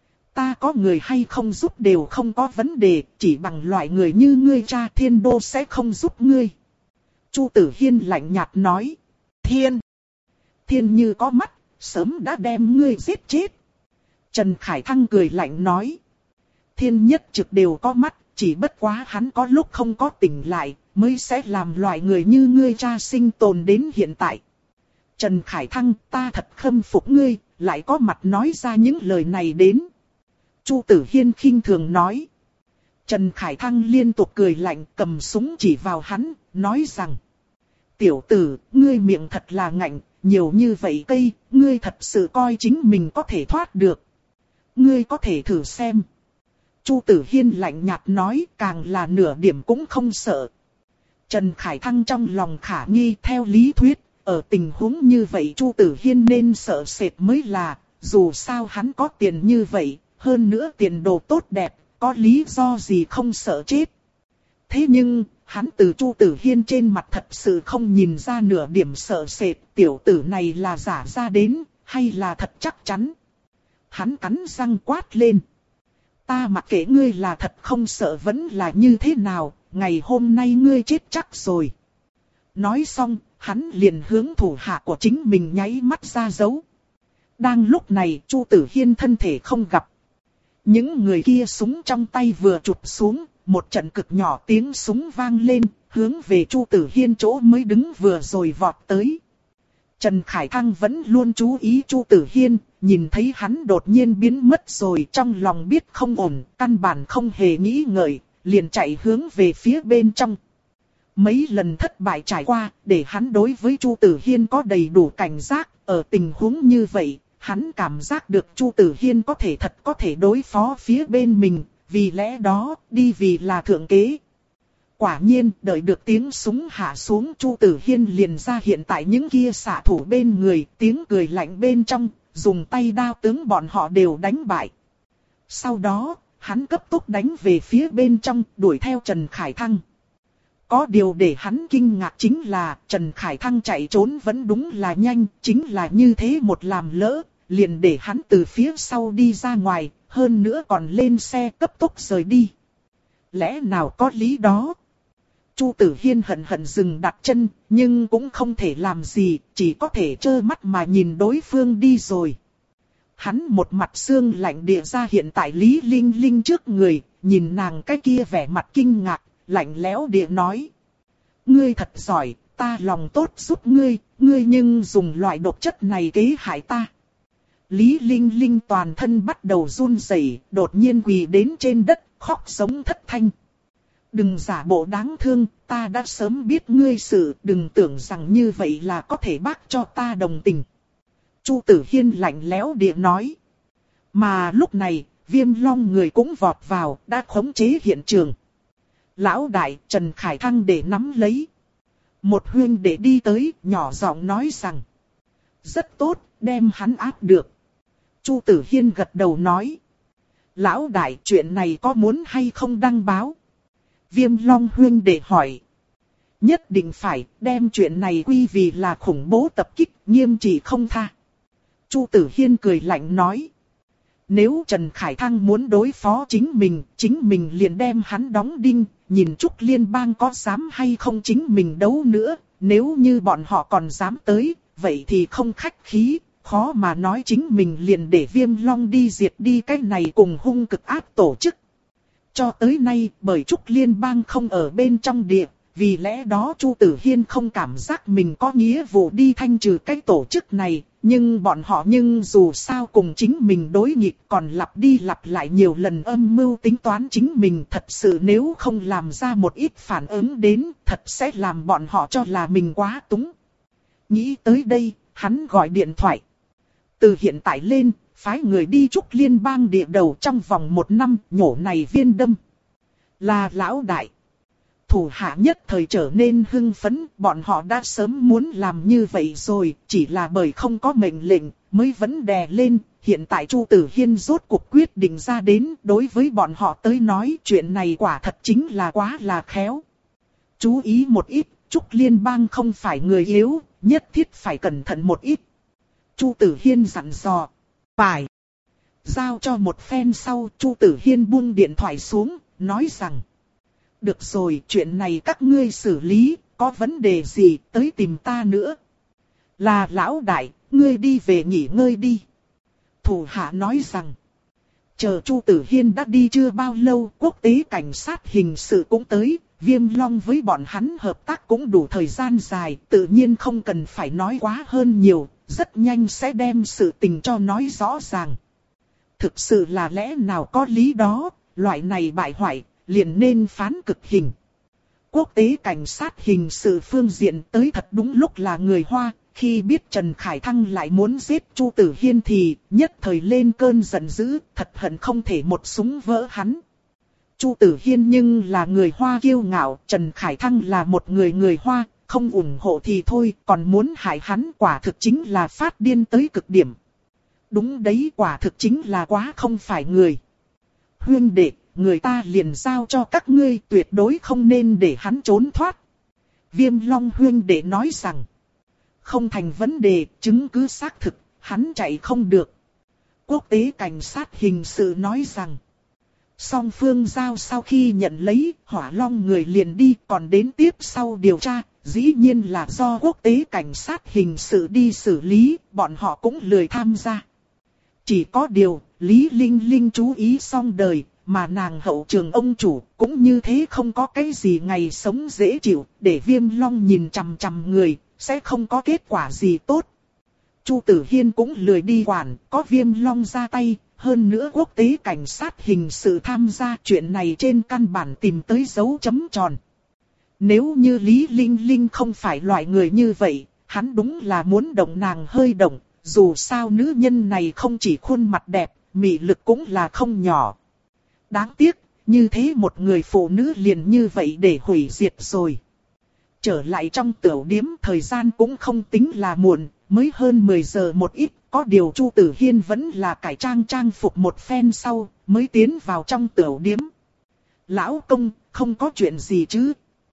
Speaker 1: Ta có người hay không giúp đều không có vấn đề, chỉ bằng loại người như ngươi cha Thiên Đô sẽ không giúp ngươi. Chu Tử Hiên lạnh nhạt nói. Thiên! Thiên như có mắt, sớm đã đem ngươi giết chết. Trần Khải Thăng cười lạnh nói. Thiên nhất trực đều có mắt, chỉ bất quá hắn có lúc không có tỉnh lại, mới sẽ làm loại người như ngươi cha sinh tồn đến hiện tại. Trần Khải Thăng, ta thật khâm phục ngươi, lại có mặt nói ra những lời này đến. Chu Tử Hiên khinh thường nói. Trần Khải Thăng liên tục cười lạnh, cầm súng chỉ vào hắn, nói rằng. Tiểu tử, ngươi miệng thật là ngạnh, nhiều như vậy cây, ngươi thật sự coi chính mình có thể thoát được. Ngươi có thể thử xem. Chu Tử Hiên lạnh nhạt nói, càng là nửa điểm cũng không sợ. Trần Khải Thăng trong lòng khả nghi theo lý thuyết, ở tình huống như vậy Chu Tử Hiên nên sợ sệt mới là, dù sao hắn có tiền như vậy, hơn nữa tiền đồ tốt đẹp, có lý do gì không sợ chết. Thế nhưng, hắn từ Chu Tử Hiên trên mặt thật sự không nhìn ra nửa điểm sợ sệt, tiểu tử này là giả ra đến, hay là thật chắc chắn. Hắn cắn răng quát lên. Ta mặc kệ ngươi là thật không sợ vẫn là như thế nào, ngày hôm nay ngươi chết chắc rồi. Nói xong, hắn liền hướng thủ hạ của chính mình nháy mắt ra dấu. Đang lúc này, Chu Tử Hiên thân thể không gặp. Những người kia súng trong tay vừa chụp xuống, một trận cực nhỏ tiếng súng vang lên, hướng về Chu Tử Hiên chỗ mới đứng vừa rồi vọt tới. Trần Khải Thăng vẫn luôn chú ý Chu Tử Hiên, nhìn thấy hắn đột nhiên biến mất rồi, trong lòng biết không ổn, căn bản không hề nghĩ ngợi, liền chạy hướng về phía bên trong. Mấy lần thất bại trải qua, để hắn đối với Chu Tử Hiên có đầy đủ cảnh giác, ở tình huống như vậy, hắn cảm giác được Chu Tử Hiên có thể thật có thể đối phó phía bên mình, vì lẽ đó, đi vì là thượng kế. Quả nhiên, đợi được tiếng súng hạ xuống, Chu Tử Hiên liền ra hiện tại những kia xạ thủ bên người, tiếng cười lạnh bên trong, dùng tay đao tướng bọn họ đều đánh bại. Sau đó, hắn cấp tốc đánh về phía bên trong, đuổi theo Trần Khải Thăng. Có điều để hắn kinh ngạc chính là, Trần Khải Thăng chạy trốn vẫn đúng là nhanh, chính là như thế một làm lỡ, liền để hắn từ phía sau đi ra ngoài, hơn nữa còn lên xe cấp tốc rời đi. Lẽ nào có lý đó? Chu Tử Hiên hận hận dừng đặt chân, nhưng cũng không thể làm gì, chỉ có thể trơ mắt mà nhìn đối phương đi rồi. Hắn một mặt xương lạnh địa ra hiện tại Lý Linh Linh trước người, nhìn nàng cái kia vẻ mặt kinh ngạc, lạnh lẽo địa nói. Ngươi thật giỏi, ta lòng tốt giúp ngươi, ngươi nhưng dùng loại độc chất này kế hại ta. Lý Linh Linh toàn thân bắt đầu run rẩy, đột nhiên quỳ đến trên đất, khóc giống thất thanh. Đừng giả bộ đáng thương, ta đã sớm biết ngươi sự, đừng tưởng rằng như vậy là có thể bác cho ta đồng tình. Chu Tử Hiên lạnh lẽo địa nói. Mà lúc này, Viêm Long người cũng vọt vào, đã khống chế hiện trường. Lão đại Trần Khải Thăng để nắm lấy. Một huynh đệ đi tới, nhỏ giọng nói rằng. Rất tốt, đem hắn áp được. Chu Tử Hiên gật đầu nói. Lão đại chuyện này có muốn hay không đăng báo? Viêm Long huynh đệ hỏi. Nhất định phải đem chuyện này quy vì là khủng bố tập kích, nghiêm trị không tha. Chu Tử Hiên cười lạnh nói. Nếu Trần Khải Thăng muốn đối phó chính mình, chính mình liền đem hắn đóng đinh, nhìn Trúc Liên bang có dám hay không chính mình đấu nữa, nếu như bọn họ còn dám tới, vậy thì không khách khí, khó mà nói chính mình liền để Viêm Long đi diệt đi cái này cùng hung cực ác tổ chức. Cho tới nay, bởi Trúc Liên bang không ở bên trong địa, vì lẽ đó Chu Tử Hiên không cảm giác mình có nghĩa vụ đi thanh trừ cái tổ chức này, nhưng bọn họ nhưng dù sao cùng chính mình đối nghịch còn lặp đi lặp lại nhiều lần âm mưu tính toán chính mình, thật sự nếu không làm ra một ít phản ứng đến, thật sẽ làm bọn họ cho là mình quá túng. Nghĩ tới đây, hắn gọi điện thoại. Từ hiện tại lên, phái người đi Trúc Liên bang địa đầu trong vòng một năm, nhổ này viên đâm. Là lão đại. Thủ hạ nhất thời trở nên hưng phấn, bọn họ đã sớm muốn làm như vậy rồi, chỉ là bởi không có mệnh lệnh, mới vẫn đè lên. Hiện tại Chu Tử Hiên rốt cuộc quyết định ra đến, đối với bọn họ tới nói chuyện này quả thật chính là quá là khéo. Chú ý một ít, Trúc Liên bang không phải người yếu, nhất thiết phải cẩn thận một ít. Chu Tử Hiên dặn dò. Phải. Giao cho một phen sau, Chu Tử Hiên buông điện thoại xuống, nói rằng. Được rồi, chuyện này các ngươi xử lý, có vấn đề gì tới tìm ta nữa. Là lão đại, ngươi đi về nghỉ ngơi đi. Thủ hạ nói rằng. Chờ Chu Tử Hiên đã đi chưa bao lâu, quốc tế cảnh sát hình sự cũng tới, Viêm Long với bọn hắn hợp tác cũng đủ thời gian dài, tự nhiên không cần phải nói quá hơn nhiều, rất nhanh sẽ đem sự tình cho nói rõ ràng. Thực sự là lẽ nào có lý đó, loại này bại hoại, liền nên phán cực hình. Quốc tế cảnh sát hình sự phương diện tới thật đúng lúc là người Hoa, khi biết Trần Khải Thăng lại muốn giết Chu Tử Hiên thì nhất thời lên cơn giận dữ, thật hận không thể một súng vỡ hắn. Chu Tử Hiên nhưng là người Hoa kiêu ngạo, Trần Khải Thăng là một người người Hoa, không ủng hộ thì thôi, còn muốn hại hắn quả thực chính là phát điên tới cực điểm. Đúng đấy, quả thực chính là quá không phải người. Huynh đệ, người ta liền giao cho các ngươi, tuyệt đối không nên để hắn trốn thoát. Viêm Long huynh đệ nói rằng, không thành vấn đề, chứng cứ xác thực, hắn chạy không được. Quốc tế cảnh sát hình sự nói rằng, song phương giao sau khi nhận lấy, Hỏa Long người liền đi, còn đến tiếp sau điều tra, dĩ nhiên là do quốc tế cảnh sát hình sự đi xử lý, bọn họ cũng lười tham gia. Chỉ có điều, Lý Linh Linh chú ý xong đời, mà nàng hậu trường ông chủ cũng như thế không có cái gì ngày sống dễ chịu, để Viêm Long nhìn chằm chằm người, sẽ không có kết quả gì tốt. Chu Tử Hiên cũng lười đi quản, có Viêm Long ra tay, hơn nữa quốc tế cảnh sát hình sự tham gia chuyện này trên căn bản tìm tới dấu chấm tròn. Nếu như Lý Linh Linh không phải loại người như vậy, hắn đúng là muốn động nàng hơi động, dù sao nữ nhân này không chỉ khuôn mặt đẹp, mị lực cũng là không nhỏ. Đáng tiếc, như thế một người phụ nữ liền như vậy để hủy diệt rồi. Trở lại trong tiểu điếm, thời gian cũng không tính là muộn, mới hơn mười giờ một ít, có điều Chu Tử Hiên vẫn là cải trang trang phục một phen sau, mới tiến vào trong tiểu điếm. Lão công, không có chuyện gì chứ?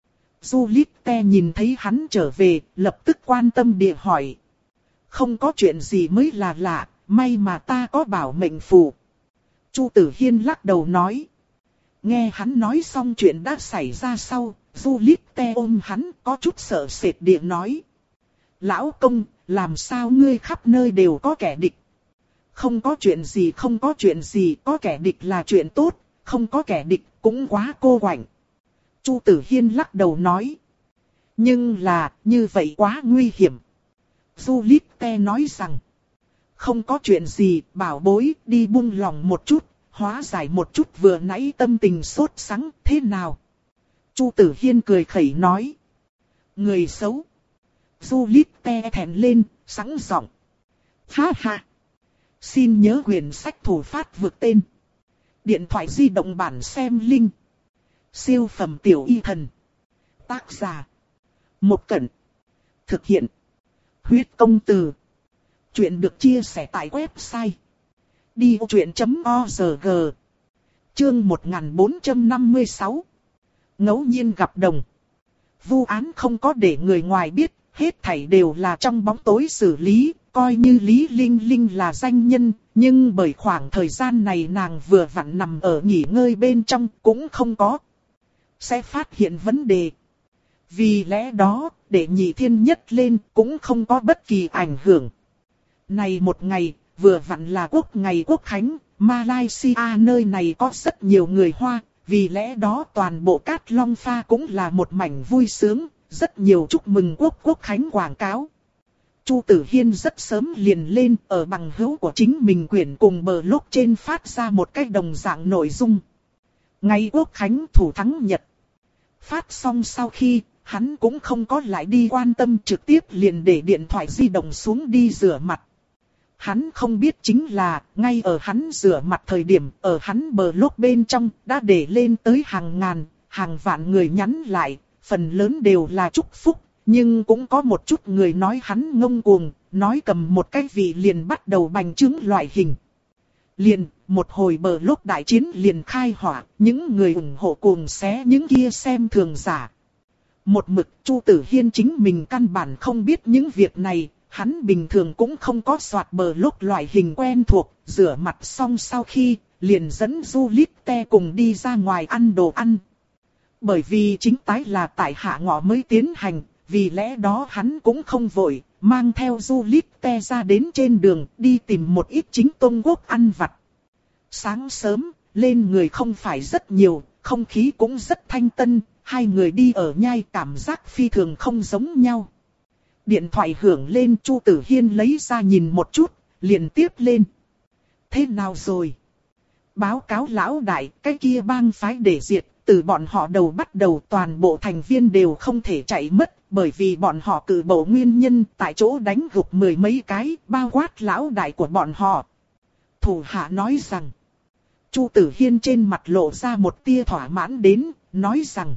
Speaker 1: Juliette nhìn thấy hắn trở về, lập tức quan tâm địa hỏi. Không có chuyện gì mới là lạ, may mà ta có bảo mệnh phù. Chu Tử Hiên lắc đầu nói. Nghe hắn nói xong chuyện đã xảy ra sau, Juliette ôm hắn có chút sợ sệt địa nói. Lão công, làm sao ngươi khắp nơi đều có kẻ địch? Không có chuyện gì không có chuyện gì, có kẻ địch là chuyện tốt, không có kẻ địch cũng quá cô quạnh. Chu Tử Hiên lắc đầu nói. Nhưng là, như vậy quá nguy hiểm. Juliette nói rằng. Không có chuyện gì, bảo bối, đi buông lòng một chút, hóa giải một chút vừa nãy tâm tình sốt sắng, thế nào? Chu Tử Hiên cười khẩy nói. Người xấu. Juliette thẹn lên, sẵn giọng. Ha ha. Xin nhớ quyển sách thủ phát vượt tên. Điện thoại di động bản xem link. Siêu phẩm tiểu y thần. Tác giả. Một Cẩn. Thực hiện. Huyết công từ. Chuyện được chia sẻ tại website. đi ô chuyện chấm org. Chương một nghìn bốn trăm năm mươi sáu. Ngẫu nhiên gặp đồng. Vụ án không có để người ngoài biết, hết thảy đều là trong bóng tối xử lý, coi như Lý Linh Linh là danh nhân, nhưng bởi khoảng thời gian này nàng vừa vặn nằm ở nghỉ ngơi bên trong cũng không có. Sẽ phát hiện vấn đề. Vì lẽ đó, để nhị thiên nhất lên cũng không có bất kỳ ảnh hưởng. Này một ngày, vừa vặn là quốc ngày quốc khánh, Malaysia nơi này có rất nhiều người Hoa, vì lẽ đó toàn bộ Cát Long Pha cũng là một mảnh vui sướng, rất nhiều chúc mừng quốc quốc khánh quảng cáo. Chu Tử Hiên rất sớm liền lên ở bằng hữu của chính mình quyển cùng bờ lốc trên phát ra một cách đồng dạng nội dung. Ngày quốc khánh thủ thắng Nhật. Phát xong sau khi, hắn cũng không có lại đi quan tâm, trực tiếp liền để điện thoại di động xuống đi rửa mặt. Hắn không biết chính là, ngay ở hắn rửa mặt thời điểm, ở hắn bờ lốc bên trong, đã để lên tới hàng ngàn, hàng vạn người nhắn lại, phần lớn đều là chúc phúc, nhưng cũng có một chút người nói hắn ngông cuồng, nói cầm một cái vị liền bắt đầu bành trướng loại hình. Liền, một hồi bờ lốc đại chiến liền khai hỏa, những người ủng hộ cuồng xé những kia xem thường giả. Một mực Chu Tử Hiên chính mình căn bản không biết những việc này. Hắn bình thường cũng không có soạt bờ lốc loại hình quen thuộc, rửa mặt xong sau khi, liền dẫn Juliette cùng đi ra ngoài ăn đồ ăn. Bởi vì chính tái là tại hạ ngọ mới tiến hành, vì lẽ đó hắn cũng không vội, mang theo Juliette ra đến trên đường, đi tìm một ít chính tôn quốc ăn vặt. Sáng sớm, lên người không phải rất nhiều, không khí cũng rất thanh tân, hai người đi ở nhai cảm giác phi thường không giống nhau. Điện thoại hưởng lên, Chu Tử Hiên lấy ra nhìn một chút, liền tiếp lên. Thế nào rồi? Báo cáo lão đại, cái kia bang phái để diệt, từ bọn họ đầu bắt đầu toàn bộ thành viên đều không thể chạy mất, bởi vì bọn họ cử bộ nguyên nhân tại chỗ đánh gục mười mấy cái, bao quát lão đại của bọn họ. Thủ hạ nói rằng, Chu Tử Hiên trên mặt lộ ra một tia thỏa mãn đến, nói rằng,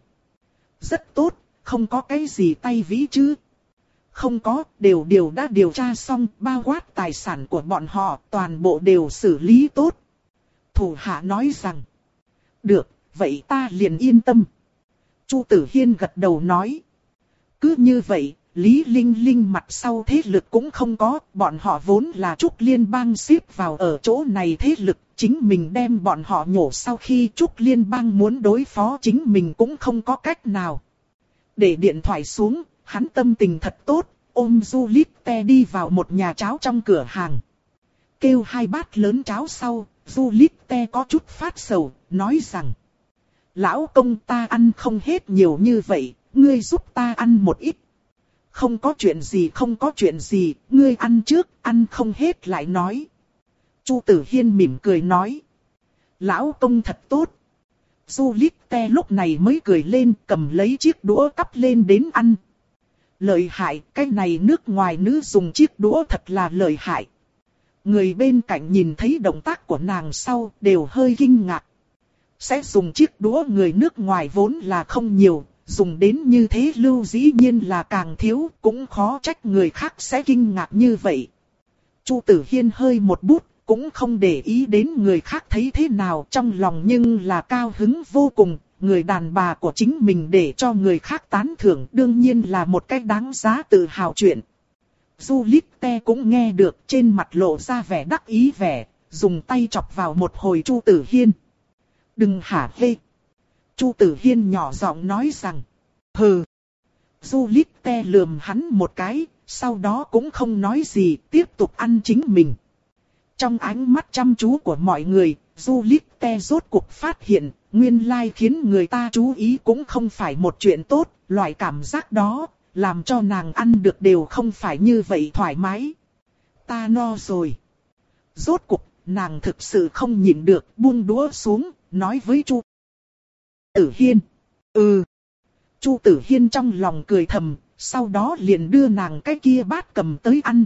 Speaker 1: rất tốt, không có cái gì tay vĩ chứ. Không có, đều đều đã điều tra xong, bao quát tài sản của bọn họ, toàn bộ đều xử lý tốt. Thủ hạ nói rằng, được, vậy ta liền yên tâm. Chu Tử Hiên gật đầu nói, cứ như vậy, Lý Linh Linh mặt sau thế lực cũng không có, bọn họ vốn là Trúc Liên bang xếp vào ở chỗ này thế lực, chính mình đem bọn họ nhổ sau khi Trúc Liên bang muốn đối phó chính mình cũng không có cách nào. Để điện thoại xuống. Hắn tâm tình thật tốt, ôm Juliette đi vào một nhà cháo trong cửa hàng. Kêu hai bát lớn cháo sau, Juliette có chút phát sầu, nói rằng. Lão công ta ăn không hết nhiều như vậy, ngươi giúp ta ăn một ít. Không có chuyện gì không có chuyện gì, ngươi ăn trước, ăn không hết lại nói. Chu Tử Hiên mỉm cười nói. Lão công thật tốt. Juliette lúc này mới cười lên, cầm lấy chiếc đũa cắp lên đến ăn. Lợi hại, cái này nước ngoài nữ dùng chiếc đũa thật là lợi hại. Người bên cạnh nhìn thấy động tác của nàng sau, đều hơi kinh ngạc. Sẽ dùng chiếc đũa người nước ngoài vốn là không nhiều, dùng đến như thế lưu dĩ nhiên là càng thiếu, cũng khó trách người khác sẽ kinh ngạc như vậy. Chu Tử Hiên hơi một bút, cũng không để ý đến người khác thấy thế nào, trong lòng nhưng là cao hứng vô cùng. Người đàn bà của chính mình để cho người khác tán thưởng đương nhiên là một cách đáng giá tự hào chuyện. Juliette cũng nghe được, trên mặt lộ ra vẻ đắc ý vẻ, dùng tay chọc vào một hồi Chu Tử Hiên. Đừng hả hê. Chu Tử Hiên nhỏ giọng nói rằng. Hừ. Juliette lườm hắn một cái, sau đó cũng không nói gì, tiếp tục ăn chính mình. Trong ánh mắt chăm chú của mọi người, Juliette rốt cuộc phát hiện, nguyên lai khiến người ta chú ý cũng không phải một chuyện tốt, loại cảm giác đó, làm cho nàng ăn được đều không phải như vậy thoải mái. Ta no rồi. Rốt cuộc, nàng thực sự không nhịn được, buông đũa xuống, nói với Chu Tử Hiên. Ừ. Chu Tử Hiên trong lòng cười thầm, sau đó liền đưa nàng cái kia bát cầm tới ăn.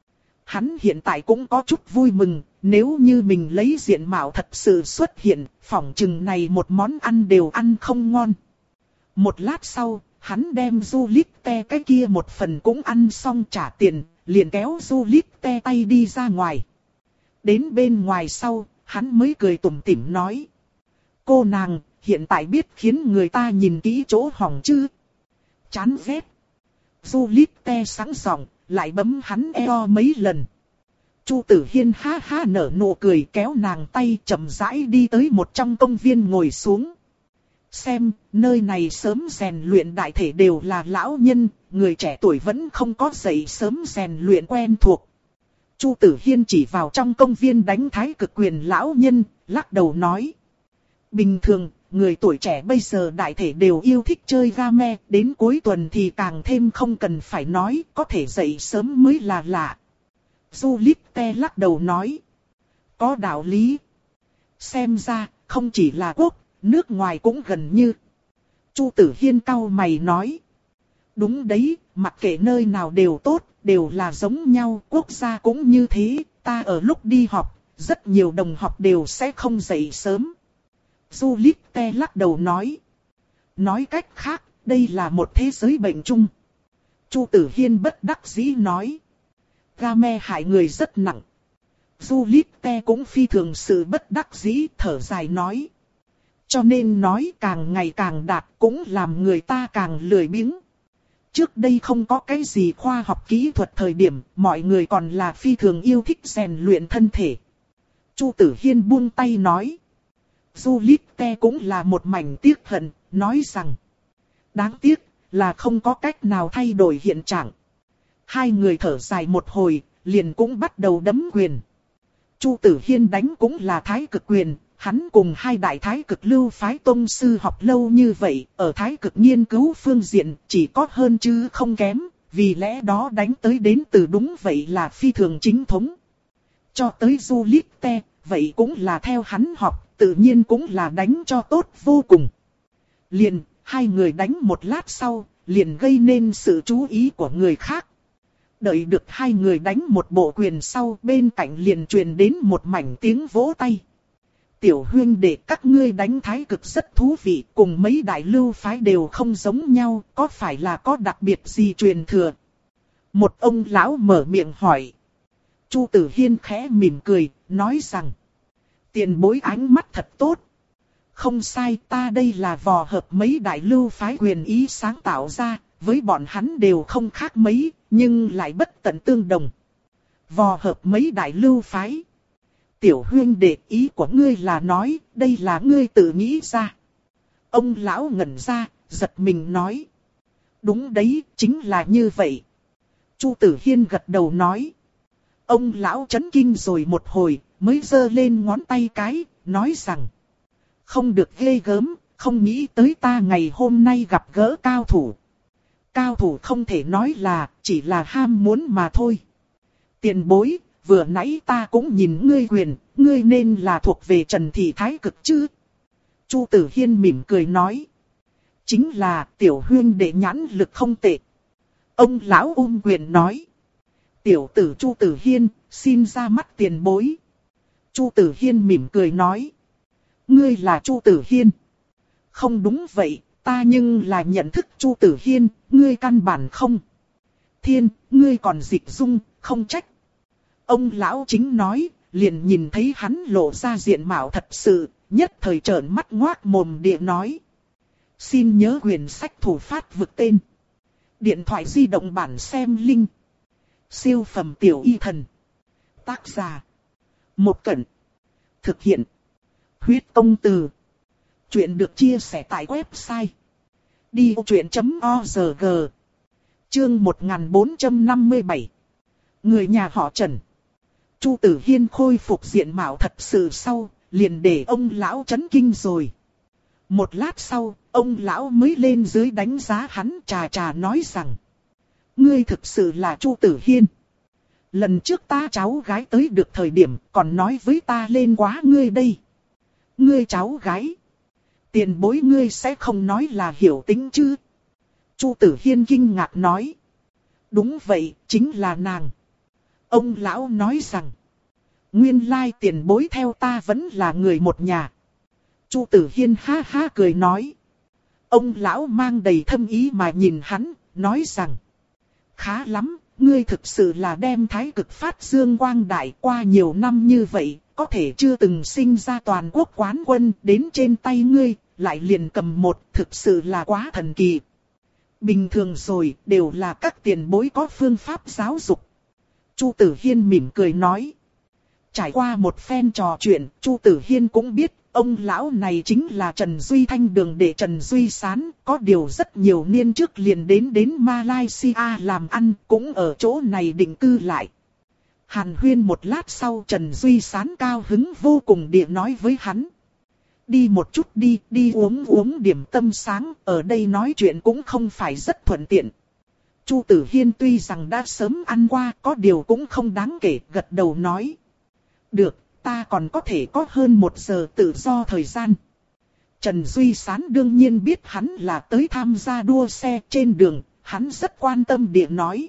Speaker 1: Hắn hiện tại cũng có chút vui mừng, nếu như mình lấy diện mạo thật sự xuất hiện, phỏng chừng này một món ăn đều ăn không ngon. Một lát sau, hắn đem Juliette cái kia một phần cũng ăn xong trả tiền, liền kéo Juliette tay đi ra ngoài. Đến bên ngoài sau, hắn mới cười tủm tỉm nói. Cô nàng, hiện tại biết khiến người ta nhìn kỹ chỗ hỏng chứ? Chán ghét. Juliette sáng giọng, lại bấm hắn eo mấy lần. Chu Tử Hiên ha ha nở nụ cười, kéo nàng tay chậm rãi đi tới một trong công viên ngồi xuống. Xem, nơi này sớm rèn luyện đại thể đều là lão nhân, người trẻ tuổi vẫn không có dậy sớm rèn luyện quen thuộc. Chu Tử Hiên chỉ vào trong công viên đánh thái cực quyền lão nhân, lắc đầu nói. Bình thường, người tuổi trẻ bây giờ đại thể đều yêu thích chơi game, đến cuối tuần thì càng thêm không cần phải nói, có thể dậy sớm mới là lạ. Juliette lắc đầu nói. Có đạo lý. Xem ra, không chỉ là quốc, nước ngoài cũng gần như. Chu Tử Hiên cau mày nói. Đúng đấy, mặc kệ nơi nào đều tốt, đều là giống nhau, quốc gia cũng như thế, ta ở lúc đi học, rất nhiều đồng học đều sẽ không dậy sớm. Juliette lắc đầu nói. Nói cách khác, đây là một thế giới bệnh chung. Chu Tử Hiên bất đắc dĩ nói. Game hại người rất nặng. Juliette cũng phi thường sự bất đắc dĩ, thở dài nói. Cho nên nói càng ngày càng đạt cũng làm người ta càng lười biếng. Trước đây không có cái gì khoa học kỹ thuật thời điểm, mọi người còn là phi thường yêu thích rèn luyện thân thể. Chu Tử Hiên buông tay nói. Juliette cũng là một mảnh tiếc hận, nói rằng. Đáng tiếc, là không có cách nào thay đổi hiện trạng. Hai người thở dài một hồi, liền cũng bắt đầu đấm quyền. Chu Tử Hiên đánh cũng là thái cực quyền, hắn cùng hai đại thái cực lưu phái tông sư học lâu như vậy, ở thái cực nghiên cứu phương diện chỉ có hơn chứ không kém, vì lẽ đó đánh tới đến từ đúng vậy là phi thường chính thống. Cho tới Juliette, vậy cũng là theo hắn học, tự nhiên cũng là đánh cho tốt vô cùng. Liền, hai người đánh một lát sau, liền gây nên sự chú ý của người khác. Đợi được hai người đánh một bộ quyền sau, bên cạnh liền truyền đến một mảnh tiếng vỗ tay. Tiểu huynh đệ, các ngươi đánh thái cực rất thú vị, cùng mấy đại lưu phái đều không giống nhau, có phải là có đặc biệt gì truyền thừa? Một ông lão mở miệng hỏi. Chu Tử Hiên khẽ mỉm cười, nói rằng. Tiền bối ánh mắt thật tốt. Không sai, ta đây là vò hợp mấy đại lưu phái quyền ý sáng tạo ra, với bọn hắn đều không khác mấy, nhưng lại bất tận tương đồng. Vò hợp mấy đại lưu phái. Tiểu huynh đệ, ý của ngươi là nói, đây là ngươi tự nghĩ ra. Ông lão ngẩn ra, giật mình nói. Đúng đấy, chính là như vậy. Chu Tử Hiên gật đầu nói. Ông lão chấn kinh rồi một hồi, mới giơ lên ngón tay cái, nói rằng. Không được ghê gớm, không nghĩ tới ta ngày hôm nay gặp gỡ cao thủ. Cao thủ không thể nói là, chỉ là ham muốn mà thôi. Tiền bối, vừa nãy ta cũng nhìn ngươi quyền, ngươi nên là thuộc về Trần Thị Thái Cực chứ. Chu Tử Hiên mỉm cười nói. Chính là tiểu huynh đệ nhãn lực không tệ. Ông lão ôm quyền nói. Tiểu tử Chu Tử Hiên, xin ra mắt tiền bối. Chu Tử Hiên mỉm cười nói. Ngươi là Chu Tử Hiên. Không đúng vậy, ta nhưng là nhận thức Chu Tử Hiên, ngươi căn bản không. Thiên, ngươi còn dịch dung, không trách. Ông lão chính nói, liền nhìn thấy hắn lộ ra diện mạo thật sự, nhất thời trợn mắt ngoác mồm địa nói. Xin nhớ quyển sách thủ phát vực tên. Điện thoại di động bản xem link. Siêu phẩm tiểu y thần. Tác giả. Một Cẩn. Thực hiện. Huyết Công Từ. Chuyện được chia sẻ tại website đi vô chuyện chấm org. Chương một nghìn bốn trăm năm mươi bảy. Người nhà họ Trần. Chu Tử Hiên khôi phục diện mạo thật sự sau, liền để ông lão chấn kinh rồi. Một lát sau, ông lão mới lên dưới đánh giá hắn, trà trà nói rằng: ngươi thực sự là Chu Tử Hiên. Lần trước ta cháu gái tới được thời điểm còn nói với ta lên quá ngươi đây. Ngươi cháu gái? Tiền bối ngươi sẽ không nói là Hiểu Tĩnh chứ? Chu Tử Hiên kinh ngạc nói. Đúng vậy, chính là nàng. Ông lão nói rằng: nguyên lai tiền bối theo ta vẫn là người một nhà. Chu Tử Hiên ha ha cười nói. Ông lão mang đầy thâm ý mà nhìn hắn, nói rằng: khá lắm, ngươi thực sự là đem thái cực phát dương quang đại. Qua nhiều năm như vậy, có thể chưa từng sinh ra toàn quốc quán quân, đến trên tay ngươi, lại liền cầm một, thực sự là quá thần kỳ. Bình thường rồi, đều là các tiền bối có phương pháp giáo dục. Chu Tử Hiên mỉm cười nói. Trải qua một phen trò chuyện, Chu Tử Hiên cũng biết, ông lão này chính là Trần Duy Thanh đường đệ Trần Duy Sán, có điều rất nhiều niên trước liền đến đến Malaysia làm ăn, cũng ở chỗ này định cư lại. Hàn huyên một lát sau, Trần Duy Sán cao hứng vô cùng địa nói với hắn. Đi một chút đi, đi uống uống điểm tâm sáng, ở đây nói chuyện cũng không phải rất thuận tiện. Chu Tử Hiên tuy rằng đã sớm ăn qua, có điều cũng không đáng kể, gật đầu nói. Được, ta còn có thể có hơn một giờ tự do thời gian. Trần Duy Sán đương nhiên biết hắn là tới tham gia đua xe, trên đường, hắn rất quan tâm địa nói.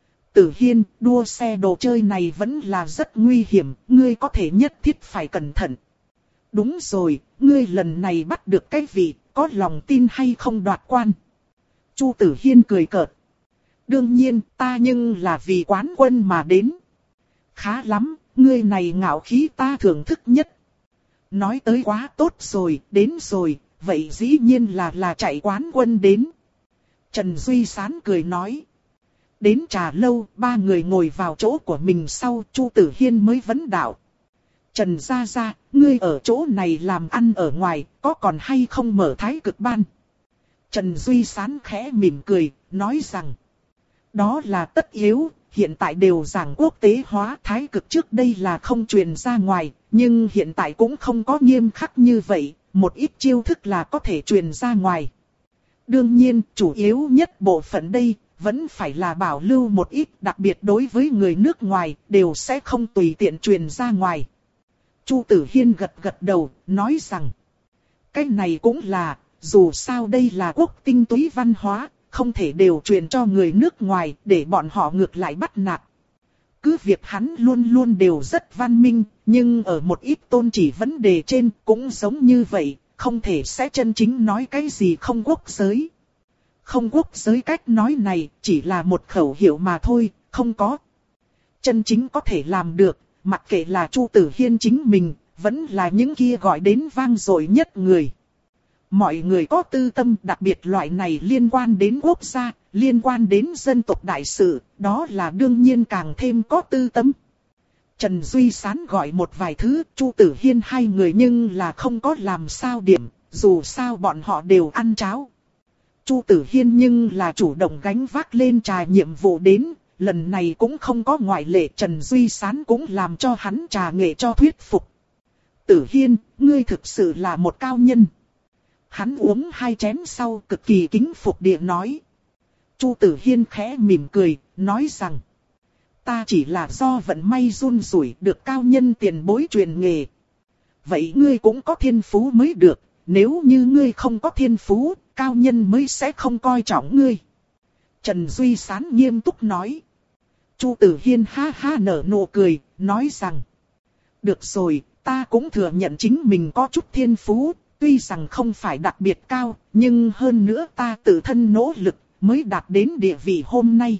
Speaker 1: Tử Hiên, đua xe đồ chơi này vẫn là rất nguy hiểm, ngươi có thể nhất thiết phải cẩn thận. Đúng rồi, ngươi lần này bắt được cái vị, có lòng tin hay không đoạt quan? Chu Tử Hiên cười cợt. Đương nhiên, ta nhưng là vì quán quân mà đến. Khá lắm, ngươi này ngạo khí ta thưởng thức nhất. Nói tới quá tốt rồi, đến rồi, vậy dĩ nhiên là là chạy quán quân đến. Trần Duy Sán cười nói. Đến trà lâu, ba người ngồi vào chỗ của mình sau, Chu Tử Hiên mới vấn đạo. Trần gia gia, ngươi ở chỗ này làm ăn ở ngoài, có còn hay không mở thái cực ban? Trần Duy Sán khẽ mỉm cười, nói rằng. Đó là tất yếu, hiện tại đều giảng quốc tế hóa, thái cực trước đây là không truyền ra ngoài, nhưng hiện tại cũng không có nghiêm khắc như vậy, một ít chiêu thức là có thể truyền ra ngoài. Đương nhiên, chủ yếu nhất bộ phận đây, vẫn phải là bảo lưu một ít, đặc biệt đối với người nước ngoài, đều sẽ không tùy tiện truyền ra ngoài. Chu Tử Hiên gật gật đầu, nói rằng, cái này cũng là, dù sao đây là quốc tinh túy văn hóa, không thể đều truyền cho người nước ngoài, để bọn họ ngược lại bắt nạt. Cứ việc hắn luôn luôn đều rất văn minh, nhưng ở một ít tôn chỉ vấn đề trên cũng giống như vậy, không thể sẽ chân chính nói cái gì không quốc giới. Không quốc giới cách nói này chỉ là một khẩu hiệu mà thôi, không có. Chân chính có thể làm được, mặc kệ là Chu Tử Hiên chính mình, vẫn là những kia gọi đến vang dội nhất người. Mọi người có tư tâm, đặc biệt loại này liên quan đến quốc gia, liên quan đến dân tộc đại sự, đó là đương nhiên càng thêm có tư tâm. Trần Duy Sán gọi một vài thứ, Chu Tử Hiên hai người nhưng là không có làm sao điểm, dù sao bọn họ đều ăn cháo. Chu Tử Hiên nhưng là chủ động gánh vác lên trà nhiệm vụ đến, lần này cũng không có ngoại lệ, Trần Duy Sán cũng làm cho hắn trà nghệ cho thuyết phục. Tử Hiên, ngươi thực sự là một cao nhân. Hắn uống hai chén sau cực kỳ kính phục địa nói. Chu Tử Hiên khẽ mỉm cười, nói rằng. Ta chỉ là do vận may run rủi được cao nhân tiền bối truyền nghề. Vậy ngươi cũng có thiên phú mới được, nếu như ngươi không có thiên phú, cao nhân mới sẽ không coi trọng ngươi. Trần Duy Sán nghiêm túc nói. Chu Tử Hiên ha ha nở nụ cười, nói rằng. Được rồi, ta cũng thừa nhận chính mình có chút thiên phú. Tuy rằng không phải đặc biệt cao, nhưng hơn nữa ta tự thân nỗ lực, mới đạt đến địa vị hôm nay.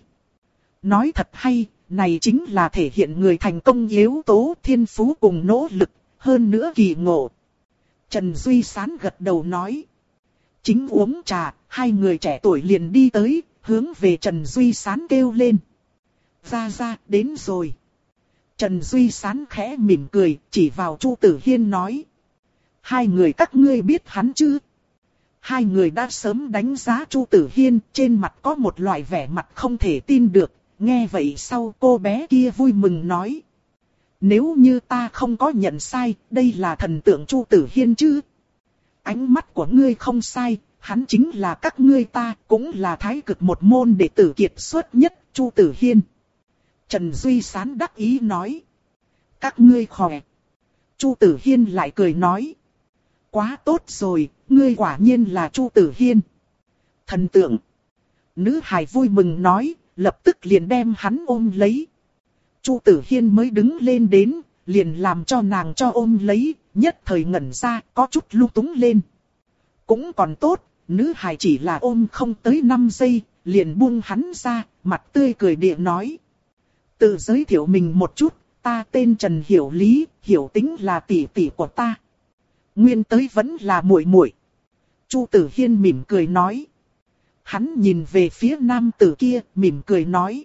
Speaker 1: Nói thật hay, này chính là thể hiện người thành công yếu tố thiên phú cùng nỗ lực, hơn nữa kỳ ngộ. Trần Duy Sán gật đầu nói. Chính uống trà, hai người trẻ tuổi liền đi tới, hướng về Trần Duy Sán kêu lên. Ra ra, đến rồi. Trần Duy Sán khẽ mỉm cười, chỉ vào Chu Tử Hiên nói. Hai người các ngươi biết hắn chứ? Hai người đã sớm đánh giá Chu Tử Hiên, trên mặt có một loại vẻ mặt không thể tin được. Nghe vậy sau cô bé kia vui mừng nói. Nếu như ta không có nhận sai, đây là thần tượng Chu Tử Hiên chứ? Ánh mắt của ngươi không sai, hắn chính là các ngươi ta, cũng là thái cực một môn đệ tử kiệt xuất nhất, Chu Tử Hiên. Trần Duy Sán đắc ý nói. Các ngươi khỏe. Chu Tử Hiên lại cười nói. Quá tốt rồi, ngươi quả nhiên là Chu Tử Hiên. Thần tượng. Nữ hài vui mừng nói, lập tức liền đem hắn ôm lấy. Chu Tử Hiên mới đứng lên đến, liền làm cho nàng cho ôm lấy, nhất thời ngẩn ra, có chút lung túng lên. Cũng còn tốt, nữ hài chỉ là ôm không tới năm giây, liền buông hắn ra, mặt tươi cười địa nói. Tự giới thiệu mình một chút, ta tên Trần Hiểu Lý, Hiểu Tính là tỷ tỷ của ta. Nguyên tới vẫn là muội muội. Chu Tử Hiên mỉm cười nói. Hắn nhìn về phía nam tử kia, mỉm cười nói.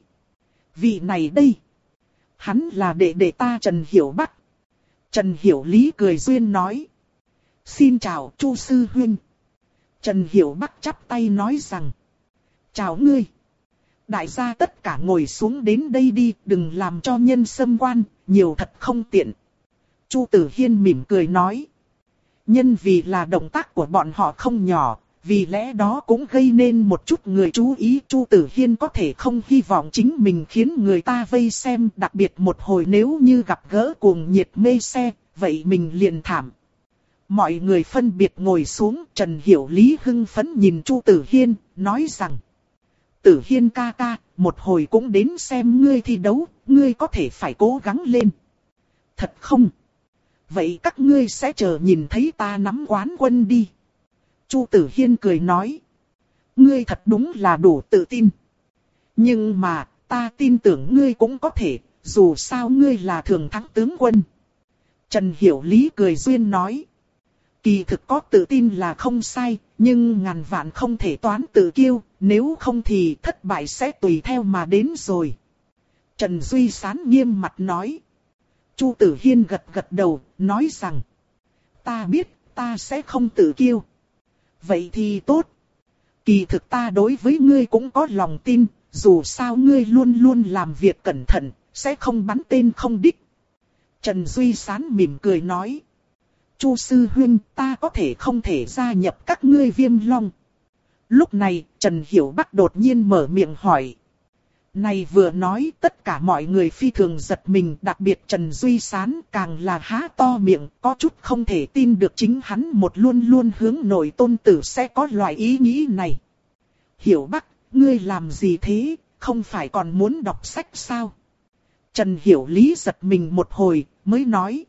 Speaker 1: Vị này đây. Hắn là đệ đệ ta Trần Hiểu Bắc. Trần Hiểu Lý cười duyên nói. Xin chào Chu sư huynh. Trần Hiểu Bắc chắp tay nói rằng. Chào ngươi. Đại gia tất cả ngồi xuống đến đây đi, đừng làm cho nhân xâm quan, nhiều thật không tiện. Chu Tử Hiên mỉm cười nói. Nhân vì là động tác của bọn họ không nhỏ, vì lẽ đó cũng gây nên một chút người chú ý. Chu Tử Hiên có thể không hy vọng chính mình khiến người ta vây xem, đặc biệt một hồi nếu như gặp gỡ cuồng nhiệt mê xe, vậy mình liền thảm. Mọi người phân biệt ngồi xuống, Trần Hiểu Lý hưng phấn nhìn Chu Tử Hiên, nói rằng. Tử Hiên ca ca, một hồi cũng đến xem ngươi thi đấu, ngươi có thể phải cố gắng lên. Thật không? Vậy các ngươi sẽ chờ nhìn thấy ta nắm quán quân đi. Chu Tử Hiên cười nói. Ngươi thật đúng là đủ tự tin. Nhưng mà, ta tin tưởng ngươi cũng có thể, dù sao ngươi là thường thắng tướng quân. Trần Hiểu Lý cười duyên nói. Kỳ thực có tự tin là không sai, nhưng ngàn vạn không thể toán tự kiêu, nếu không thì thất bại sẽ tùy theo mà đến rồi. Trần Duy Sán nghiêm mặt nói. Chu Tử Hiên gật gật đầu, nói rằng. Ta biết, ta sẽ không tự kiêu. Vậy thì tốt. Kỳ thực ta đối với ngươi cũng có lòng tin, dù sao ngươi luôn luôn làm việc cẩn thận, sẽ không bắn tên không đích. Trần Duy Sán mỉm cười nói. Chu sư huynh, ta có thể không thể gia nhập các ngươi Viêm Long. Lúc này, Trần Hiểu Bắc đột nhiên mở miệng hỏi. Này vừa nói tất cả mọi người phi thường giật mình, đặc biệt Trần Duy Sán càng là há to miệng, có chút không thể tin được chính hắn một luôn luôn hướng nội tôn tử sẽ có loại ý nghĩ này. Hiểu Bắc, ngươi làm gì thế, không phải còn muốn đọc sách sao? Trần Hiểu Lý giật mình một hồi, mới nói.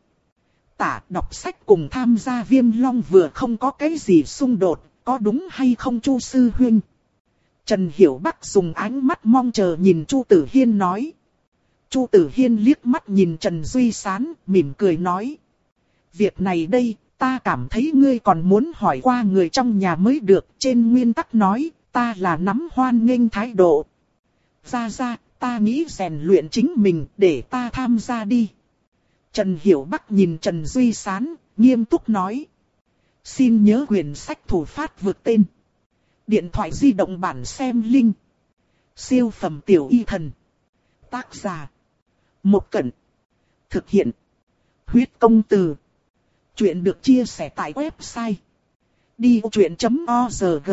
Speaker 1: Tả đọc sách cùng tham gia Viêm Long vừa không có cái gì xung đột, có đúng hay không Chu sư huynh? Trần Hiểu Bắc dùng ánh mắt mong chờ nhìn Chu Tử Hiên nói. Chu Tử Hiên liếc mắt nhìn Trần Duy Sán, mỉm cười nói. Việc này đây, ta cảm thấy ngươi còn muốn hỏi qua người trong nhà mới được. Trên nguyên tắc nói, ta là nắm hoan nghênh thái độ. Ra ra, ta nghĩ rèn luyện chính mình để ta tham gia đi. Trần Hiểu Bắc nhìn Trần Duy Sán, nghiêm túc nói. Xin nhớ quyển sách thủ phát vượt tên. Điện thoại di động bản xem link. Siêu phẩm tiểu y thần. Tác giả. Một Cẩn. Thực hiện. Huyết công từ. Chuyện được chia sẻ tại website. đi vô chuyện chấm org.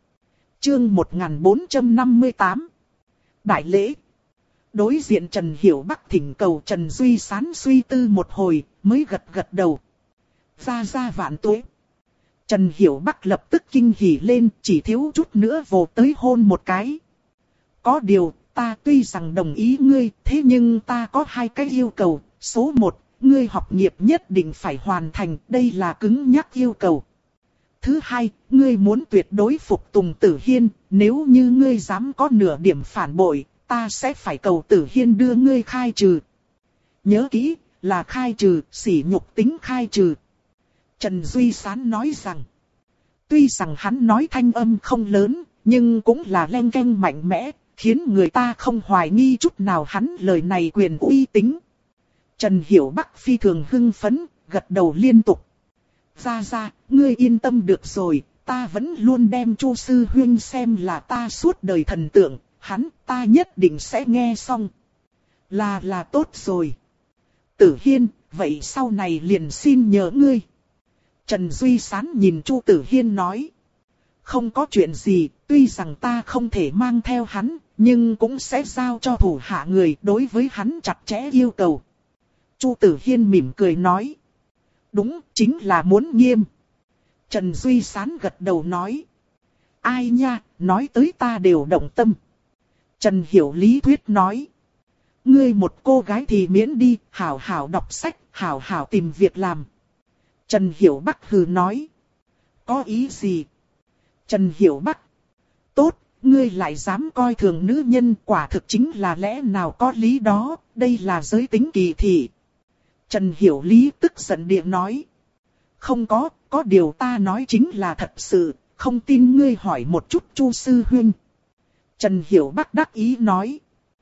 Speaker 1: Chương một nghìn bốn trăm năm mươi tám. Đại lễ. Đối diện Trần Hiểu Bắc thỉnh cầu Trần Duy Sán suy tư một hồi, mới gật gật đầu. Ra ra vạn tuế. Trần Hiểu Bắc lập tức kinh hỉ lên, chỉ thiếu chút nữa vồ tới hôn một cái. Có điều, ta tuy rằng đồng ý ngươi, thế nhưng ta có hai cái yêu cầu. Số một, ngươi học nghiệp nhất định phải hoàn thành, đây là cứng nhắc yêu cầu. Thứ hai, ngươi muốn tuyệt đối phục tùng Tử Hiên, nếu như ngươi dám có nửa điểm phản bội, ta sẽ phải cầu Tử Hiên đưa ngươi khai trừ. Nhớ kỹ, là khai trừ, sỉ nhục tính khai trừ. Trần Duy Sán nói rằng, tuy rằng hắn nói thanh âm không lớn, nhưng cũng là leng keng mạnh mẽ, khiến người ta không hoài nghi chút nào hắn lời này quyền uy tín. Trần Hiểu Bắc phi thường hưng phấn, gật đầu liên tục. Ra ra, ngươi yên tâm được rồi, ta vẫn luôn đem Chu sư huynh xem là ta suốt đời thần tượng, hắn ta nhất định sẽ nghe xong. Là là tốt rồi. Tử Hiên, vậy sau này liền xin nhớ ngươi. Trần Duy Sán nhìn Chu Tử Hiên nói. Không có chuyện gì, tuy rằng ta không thể mang theo hắn, nhưng cũng sẽ giao cho thủ hạ người đối với hắn chặt chẽ yêu cầu. Chu Tử Hiên mỉm cười nói. Đúng, chính là muốn nghiêm. Trần Duy Sán gật đầu nói. Ai nha, nói tới ta đều động tâm. Trần Hiểu Lý thuyết nói. Ngươi một cô gái thì miễn đi, hảo hảo đọc sách, hảo hảo tìm việc làm. Trần Hiểu Bắc hừ nói. Có ý gì? Trần Hiểu Bắc. Tốt, ngươi lại dám coi thường nữ nhân, quả thực chính là lẽ nào có lý đó, đây là giới tính kỳ thị. Trần Hiểu Lý tức giận địa nói. Không có, có điều ta nói chính là thật sự, không tin ngươi hỏi một chút Chu sư huynh. Trần Hiểu Bắc đắc ý nói.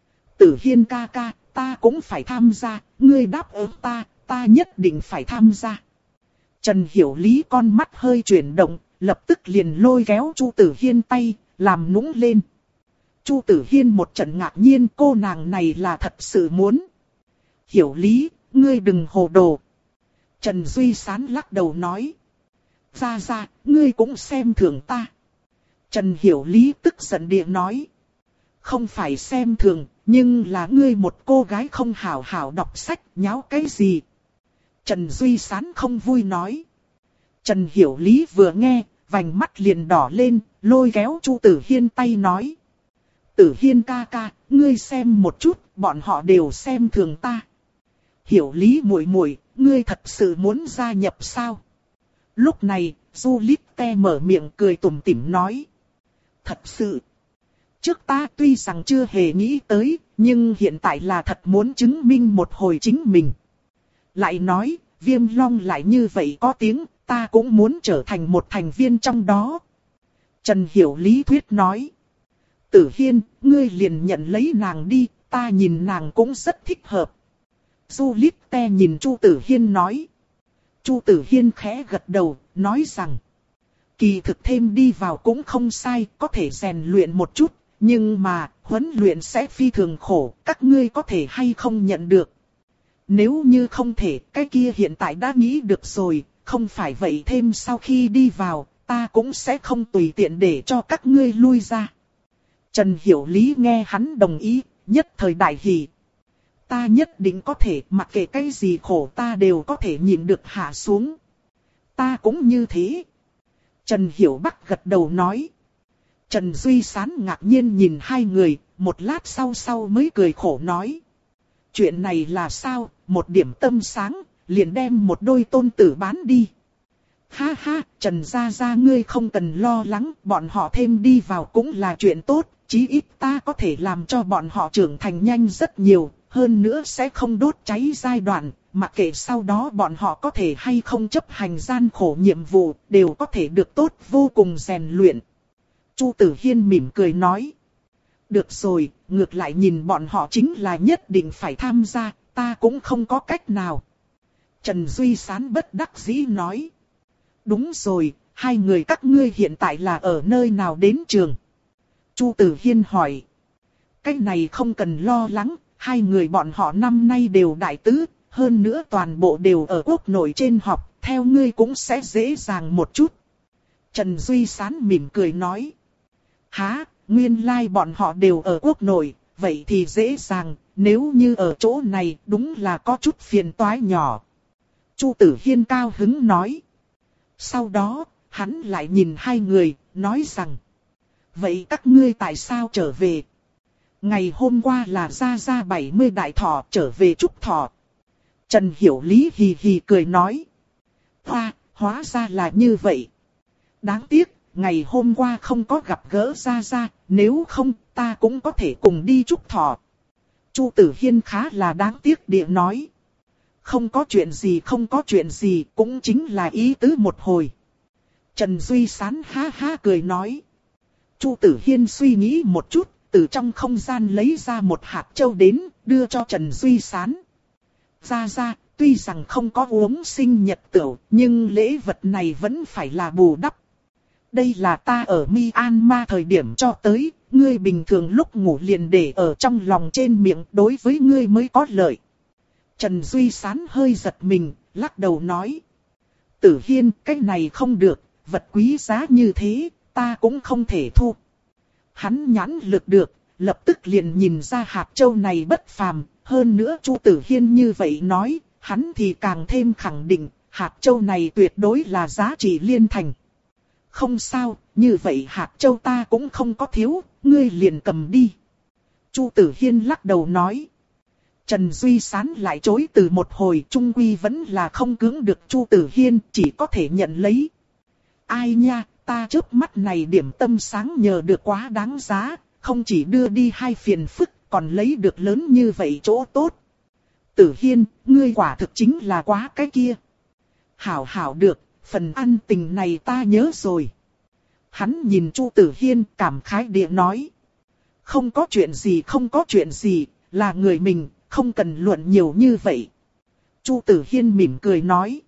Speaker 1: Tử Hiên ca ca, ta cũng phải tham gia, ngươi đáp ứng ta, ta nhất định phải tham gia. Trần Hiểu Lý con mắt hơi chuyển động, lập tức liền lôi kéo Chu Tử Hiên tay, làm nũng lên. Chu Tử Hiên một trận ngạc nhiên, cô nàng này là thật sự muốn. Hiểu Lý, ngươi đừng hồ đồ. Trần Duy Sán lắc đầu nói. Ra ra, ngươi cũng xem thường ta. Trần Hiểu Lý tức giận địa nói. Không phải xem thường, nhưng là ngươi một cô gái không hảo hảo đọc sách, nháo cái gì. Trần Duy Sán không vui nói. Trần Hiểu Lý vừa nghe, vành mắt liền đỏ lên, lôi kéo Chu Tử Hiên tay nói. Tử Hiên ca ca, ngươi xem một chút, bọn họ đều xem thường ta. Hiểu Lý muội muội, ngươi thật sự muốn gia nhập sao? Lúc này, Du Lít Te mở miệng cười tủm tỉm nói. Thật sự. Trước ta tuy rằng chưa hề nghĩ tới, nhưng hiện tại là thật muốn chứng minh một hồi chính mình. Lại nói, Viêm Long lại như vậy có tiếng, ta cũng muốn trở thành một thành viên trong đó. Trần Hiểu Lý thuyết nói. Tử Hiên, ngươi liền nhận lấy nàng đi, ta nhìn nàng cũng rất thích hợp. Du Lít Te nhìn Chu Tử Hiên nói. Chu Tử Hiên khẽ gật đầu, nói rằng. Kỳ thực thêm đi vào cũng không sai, có thể rèn luyện một chút, nhưng mà, huấn luyện sẽ phi thường khổ, các ngươi có thể hay không nhận được. Nếu như không thể, cái kia hiện tại đã nghĩ được rồi, không phải vậy thêm sau khi đi vào, ta cũng sẽ không tùy tiện để cho các ngươi lui ra. Trần Hiểu Lý nghe hắn đồng ý, nhất thời đại hỉ. Ta nhất định có thể, mặc kệ cái gì khổ ta đều có thể nhịn được hạ xuống. Ta cũng như thế. Trần Hiểu Bắc gật đầu nói. Trần Duy Sán ngạc nhiên nhìn hai người, một lát sau sau mới cười khổ nói. Chuyện này là sao, một điểm tâm sáng, liền đem một đôi tôn tử bán đi. Ha ha, Trần gia gia ngươi không cần lo lắng, bọn họ thêm đi vào cũng là chuyện tốt, chí ít ta có thể làm cho bọn họ trưởng thành nhanh rất nhiều, hơn nữa sẽ không đốt cháy giai đoạn, mặc kệ sau đó bọn họ có thể hay không chấp hành gian khổ nhiệm vụ, đều có thể được tốt vô cùng rèn luyện. Chu Tử Hiên mỉm cười nói. Được rồi, ngược lại nhìn bọn họ chính là nhất định phải tham gia, ta cũng không có cách nào. Trần Duy Sán bất đắc dĩ nói. Đúng rồi, hai người các ngươi hiện tại là ở nơi nào đến trường? Chu Tử Hiên hỏi. Cái này không cần lo lắng, hai người bọn họ năm nay đều đại tứ, hơn nữa toàn bộ đều ở quốc nội trên học, theo ngươi cũng sẽ dễ dàng một chút. Trần Duy Sán mỉm cười nói. Hả, nguyên lai like bọn họ đều ở quốc nội, vậy thì dễ dàng, nếu như ở chỗ này đúng là có chút phiền toái nhỏ. Chu Tử Hiên cao hứng nói. Sau đó, hắn lại nhìn hai người, nói rằng. Vậy các ngươi tại sao trở về? Ngày hôm qua là gia gia bảy mươi đại thọ trở về chúc thọ. Trần Hiểu Lý hì hì cười nói. Hoa, hóa ra là như vậy. Đáng tiếc, ngày hôm qua không có gặp gỡ gia gia, nếu không ta cũng có thể cùng đi chúc thọ. Chu Tử Hiên khá là đáng tiếc địa nói. Không có chuyện gì không có chuyện gì, cũng chính là ý tứ một hồi. Trần Duy Sán ha ha cười nói. Chu Tử Hiên suy nghĩ một chút, từ trong không gian lấy ra một hạt châu đến, đưa cho Trần Duy Sán. Ra ra, tuy rằng không có uống sinh nhật tửu, nhưng lễ vật này vẫn phải là bù đắp. Đây là ta ở Myanmar thời điểm cho tới, ngươi bình thường lúc ngủ liền để ở trong lòng trên miệng, đối với ngươi mới có lợi. Trần Duy Sán hơi giật mình, lắc đầu nói. Tử Hiên, cái này không được, vật quý giá như thế, ta cũng không thể thu. Hắn nhãn lực được, lập tức liền nhìn ra hạt châu này bất phàm, hơn nữa Chu Tử Hiên như vậy nói, hắn thì càng thêm khẳng định, hạt châu này tuyệt đối là giá trị liên thành. Không sao, như vậy hạt châu ta cũng không có thiếu, ngươi liền cầm đi. Chu Tử Hiên lắc đầu nói. Trần Duy Sán lại chối từ một hồi, trung quy vẫn là không cưỡng được Chu Tử Hiên, chỉ có thể nhận lấy. Ai nha, ta trước mắt này điểm tâm sáng nhờ được quá đáng giá, không chỉ đưa đi hai phiền phức, còn lấy được lớn như vậy chỗ tốt. Tử Hiên, ngươi quả thực chính là quá cái kia. Hảo hảo được, phần ăn tình này ta nhớ rồi. Hắn nhìn Chu Tử Hiên cảm khái địa nói. Không có chuyện gì không có chuyện gì, là người mình, không cần luận nhiều như vậy. Chu Tử Hiên mỉm cười nói.